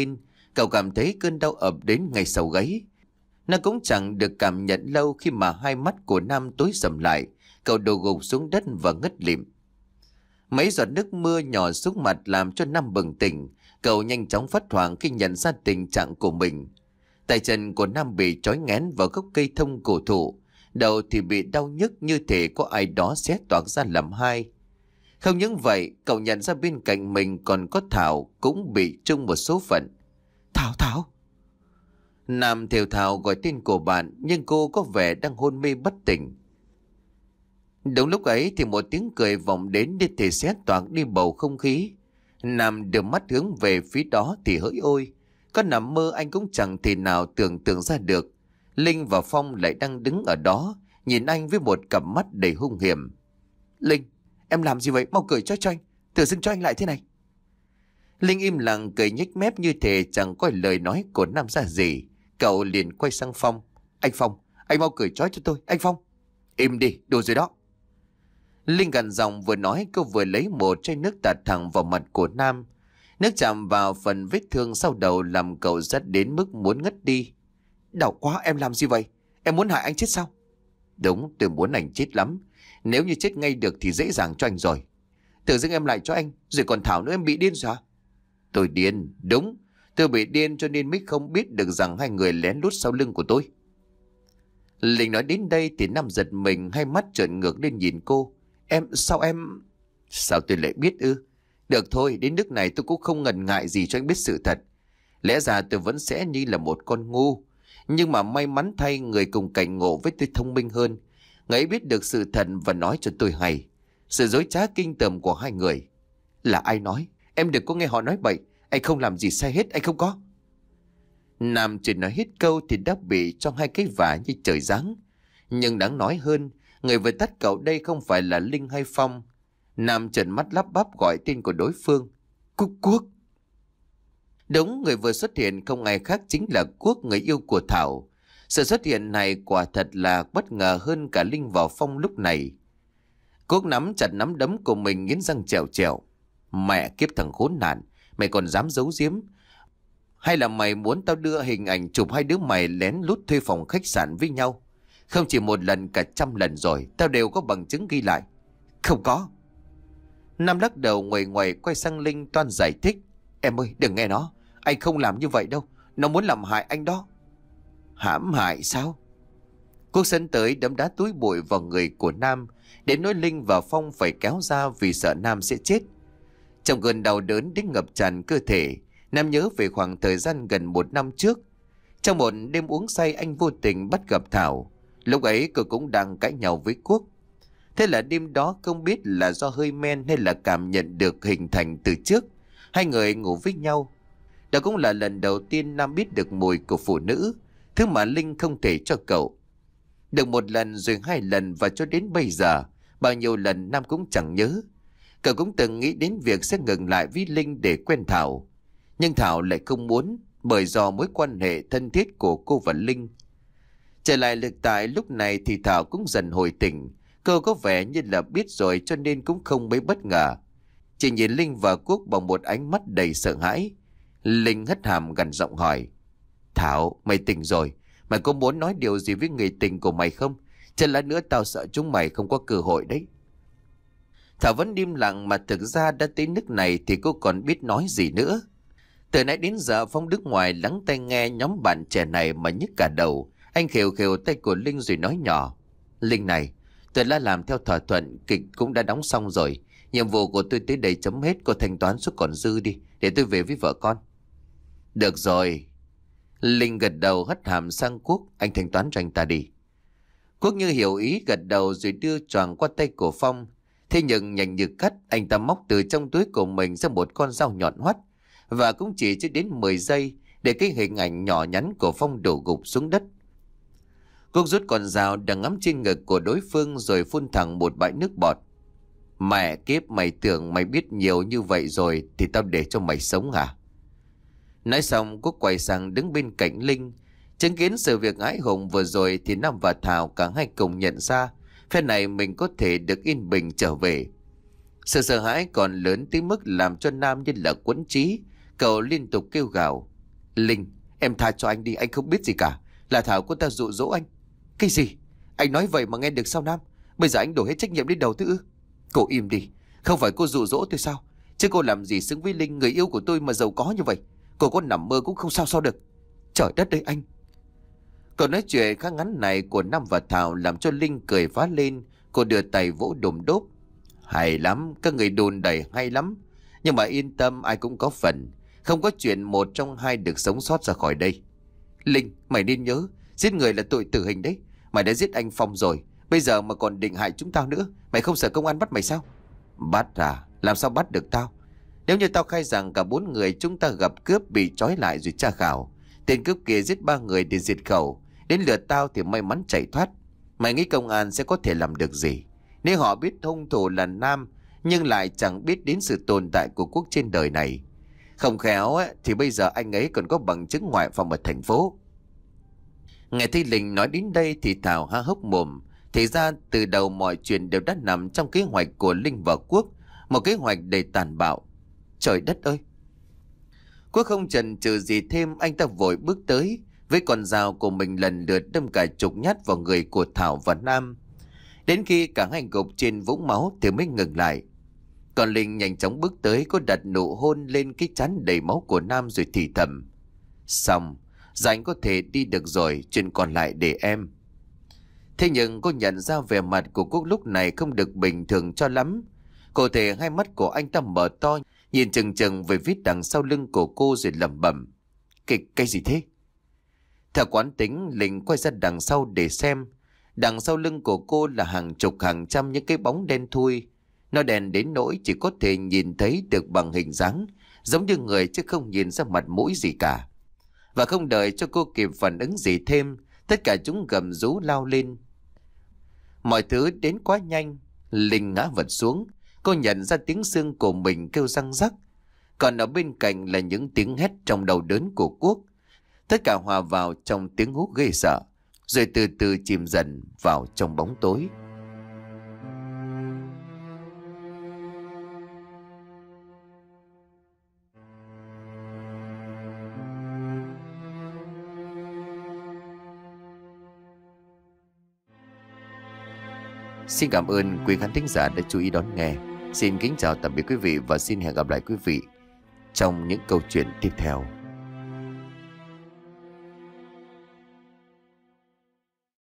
Cậu cảm thấy cơn đau ập đến ngay sau gáy. Nó cũng chẳng được cảm nhận lâu khi mà hai mắt của Nam tối sầm lại. Cậu đổ gục xuống đất và ngất lịm. Mấy giọt nước mưa nhỏ xuống mặt làm cho Nam bừng tỉnh. Cậu nhanh chóng phát hoảng khi nhận ra tình trạng của mình. Tay chân của Nam bị trói nghén vào gốc cây thông cổ thụ. Đầu thì bị đau nhức như thể có ai đó xé toạc ra làm hai. Không những vậy, cậu nhận ra bên cạnh mình còn có Thảo cũng bị chung một số phận. Thảo, Thảo! Nam thều thào gọi tên của bạn, nhưng cô có vẻ đang hôn mê bất tỉnh. Đúng lúc ấy thì một tiếng cười vọng đến để thể xé toạc đi bầu không khí. Nam đưa mắt hướng về phía đó thì hỡi ôi, có nằm mơ anh cũng chẳng thể nào tưởng tượng ra được. Linh và Phong lại đang đứng ở đó, nhìn anh với một cặp mắt đầy hung hiểm. Linh, em làm gì vậy? Mau cười cho cho anh, tự dưng cho anh lại thế này. Linh im lặng cười nhếch mép như thể chẳng có lời nói của Nam ra gì. Cậu liền quay sang Phong. Anh Phong, anh mau cười trói cho tôi, anh Phong. Im đi, đủ rồi đó. Linh gằn giọng vừa nói cô vừa lấy một chai nước tạt thẳng vào mặt của Nam. Nước chạm vào phần vết thương sau đầu làm cậu rất đến mức muốn ngất đi. Đau quá, em làm gì vậy? Em muốn hại anh chết sao? Đúng, tôi muốn anh chết lắm. Nếu như chết ngay được thì dễ dàng cho anh rồi. Tự dưng em lại cho anh, rồi còn Thảo nữa, em bị điên rồi hả? Tôi điên, đúng. Tôi bị điên cho nên mới không biết được rằng hai người lén lút sau lưng của tôi. Linh nói đến đây thì Nam giật mình, hai mắt trợn ngược lên nhìn cô. Em, sao em... Sao tôi lại biết ư? Được thôi, đến nước này tôi cũng không ngần ngại gì cho anh biết sự thật. Lẽ ra tôi vẫn sẽ như là một con ngu. Nhưng mà may mắn thay người cùng cảnh ngộ với tôi thông minh hơn. Người ấy biết được sự thật và nói cho tôi hay. Sự dối trá kinh tởm của hai người. Là ai nói? Em đừng có nghe họ nói bậy. Anh không làm gì sai hết, anh không có. Nam chỉ nói hết câu thì đã bị cho hai cái vả như trời giáng. Nhưng đáng nói hơn, người vừa tắt cậu đây không phải là Linh hay Phong. Nam trợn mắt lắp bắp gọi tên của đối phương. Quốc Quốc. Đúng, người vừa xuất hiện không ai khác chính là Quốc, người yêu của Thảo. Sự xuất hiện này quả thật là bất ngờ hơn cả Linh và Phong lúc này. Quốc nắm chặt nắm đấm của mình nghiến răng trèo trèo. Mẹ kiếp thằng khốn nạn, mày còn dám giấu giếm? Hay là mày muốn tao đưa hình ảnh chụp hai đứa mày lén lút thuê phòng khách sạn với nhau? Không chỉ một lần, cả trăm lần rồi, tao đều có bằng chứng ghi lại. Không có. Nam lắc đầu nguầy nguầy quay sang Linh toan giải thích. Em ơi, đừng nghe nó. Anh không làm như vậy đâu. Nó muốn làm hại anh đó. Hãm hại sao? Quốc sân tới đấm đá túi bụi vào người của Nam, đến nỗi Linh và Phong phải kéo ra vì sợ Nam sẽ chết. Trong cơn đau đớn đến ngập tràn cơ thể, Nam nhớ về khoảng thời gian gần một năm trước. Trong một đêm uống say, anh vô tình bắt gặp Thảo. Lúc ấy cô cũng đang cãi nhau với Quốc. Thế là đêm đó không biết là do hơi men hay là cảm nhận được hình thành từ trước, hai người ngủ với nhau. Đó cũng là lần đầu tiên Nam biết được mùi của phụ nữ, thứ mà Linh không thể cho cậu. Được một lần rồi hai lần và cho đến bây giờ, bao nhiêu lần Nam cũng chẳng nhớ. Cậu cũng từng nghĩ đến việc sẽ ngừng lại với Linh để quen Thảo. Nhưng Thảo lại không muốn, bởi do mối quan hệ thân thiết của cô và Linh. Trở lại thực tại lúc này thì Thảo cũng dần hồi tỉnh. Cô có vẻ như là biết rồi cho nên cũng không mấy bất ngờ. Chỉ nhìn Linh và Quốc bằng một ánh mắt đầy sợ hãi. Linh hất hàm gằn giọng hỏi. Thảo, mày tỉnh rồi. Mày có muốn nói điều gì với người tình của mày không? Chứ lát nữa tao sợ chúng mày không có cơ hội đấy. Thảo vẫn im lặng, mà thực ra đã tới nước này thì cô còn biết nói gì nữa. Từ nãy đến giờ Phong đứng ngoài lắng tai nghe nhóm bạn trẻ này mà nhức cả đầu. Anh khều khều tay của Linh rồi nói nhỏ. Linh này, tôi đã làm theo thỏa thuận, kịch cũng đã đóng xong rồi. Nhiệm vụ của tôi tới đây chấm hết, cô thanh toán số còn dư đi, để tôi về với vợ con. Được rồi. Linh gật đầu hất hàm sang Quốc. Anh thanh toán cho anh ta đi. Quốc như hiểu ý gật đầu rồi đưa choàng qua tay của Phong. Thế nhưng nhanh như cắt, anh ta móc từ trong túi của mình ra một con dao nhọn hoắt. Và cũng chỉ chưa đến mười giây để cái hình ảnh nhỏ nhắn của Phong đổ gục xuống đất. Quốc rút con dao đang ngắm trên ngực của đối phương rồi phun thẳng một bãi nước bọt. Mẹ kiếp, mày tưởng mày biết nhiều như vậy rồi thì tao để cho mày sống hả? Nói xong Quốc quay sang đứng bên cạnh Linh. Chứng kiến sự việc hãi hùng vừa rồi thì Nam và Thảo cả hai cùng nhận ra phe này mình có thể được yên bình trở về. Sự sợ hãi còn lớn tới mức làm cho Nam như là quẫn trí. Cậu liên tục kêu gào. Linh, em tha cho anh đi, anh không biết gì cả. Là Thảo cô ta dụ dỗ anh. Cái gì? Anh nói vậy mà nghe được sao Nam? Bây giờ anh đổ hết trách nhiệm lên đầu tôi ư? Cô im đi. Không phải cô dụ dỗ tôi sao? Chứ cô làm gì xứng với Linh, người yêu của tôi mà giàu có như vậy? Cô có nằm mơ cũng không sao sao được. Trời đất ơi anh! Câu nói chuyện khá ngắn này của Nam và Thảo làm cho Linh cười phá lên. Cô đưa tay vỗ đùm đốp. Hay lắm, các người đồn đầy hay lắm. Nhưng mà yên tâm, ai cũng có phần. Không có chuyện một trong hai được sống sót ra khỏi đây. Linh, mày nên nhớ, giết người là tội tử hình đấy. Mày đã giết anh Phong rồi, bây giờ mà còn định hại chúng tao nữa. Mày không sợ công an bắt mày sao? Bắt à? Làm sao bắt được tao? Nếu như tao khai rằng cả bốn người chúng ta gặp cướp bị trói lại rồi tra khảo, tên cướp kia giết ba người để diệt khẩu, đến lượt tao thì may mắn chạy thoát, mày nghĩ công an sẽ có thể làm được gì? Nếu họ biết hung thủ là Nam nhưng lại chẳng biết đến sự tồn tại của Quốc trên đời này, không khéo ấy, thì bây giờ anh ấy còn có bằng chứng ngoại phòng ở thành phố. Nghe thấy Linh nói đến đây thì Thảo há hốc mồm. Thì ra từ đầu mọi chuyện đều đã nằm trong kế hoạch của Linh và Quốc, một kế hoạch đầy tàn bạo. Trời đất ơi! Quốc không chần chừ gì thêm, anh ta vội bước tới với con dao của mình, lần lượt đâm cả chục nhát vào người của Thảo và Nam. Đến khi cả hai gục trên vũng máu thì mới ngừng lại. Còn Linh nhanh chóng bước tới, có đặt nụ hôn lên cái trán đầy máu của Nam rồi thì thầm: Xong, giờ anh có thể đi được rồi, chuyện còn lại để em. Thế nhưng cô nhận ra vẻ mặt của Quốc lúc này không được bình thường cho lắm. Cụ thể hai mắt của anh ta mở to, nhìn chừng chừng về phía đằng sau lưng của cô rồi lẩm bẩm: Cái, cái gì thế? Theo quán tính, Linh quay ra đằng sau để xem. Đằng sau lưng của cô là hàng chục hàng trăm những cái bóng đen thui. Nó đen đến nỗi chỉ có thể nhìn thấy được bằng hình dáng, giống như người chứ không nhìn ra mặt mũi gì cả. Và không đợi cho cô kịp phản ứng gì thêm, tất cả chúng gầm rú lao lên. Mọi thứ đến quá nhanh. Linh ngã vật xuống. Cô nhận ra tiếng xương của mình kêu răng rắc. Còn ở bên cạnh là những tiếng hét trong đầu đớn của Quốc. Tất cả hòa vào trong tiếng hú ghê sợ, rồi từ từ chìm dần vào trong bóng tối. Xin cảm ơn quý khán thính giả đã chú ý đón nghe. Xin kính chào tạm biệt quý vị và xin hẹn gặp lại quý vị trong những câu chuyện tiếp theo.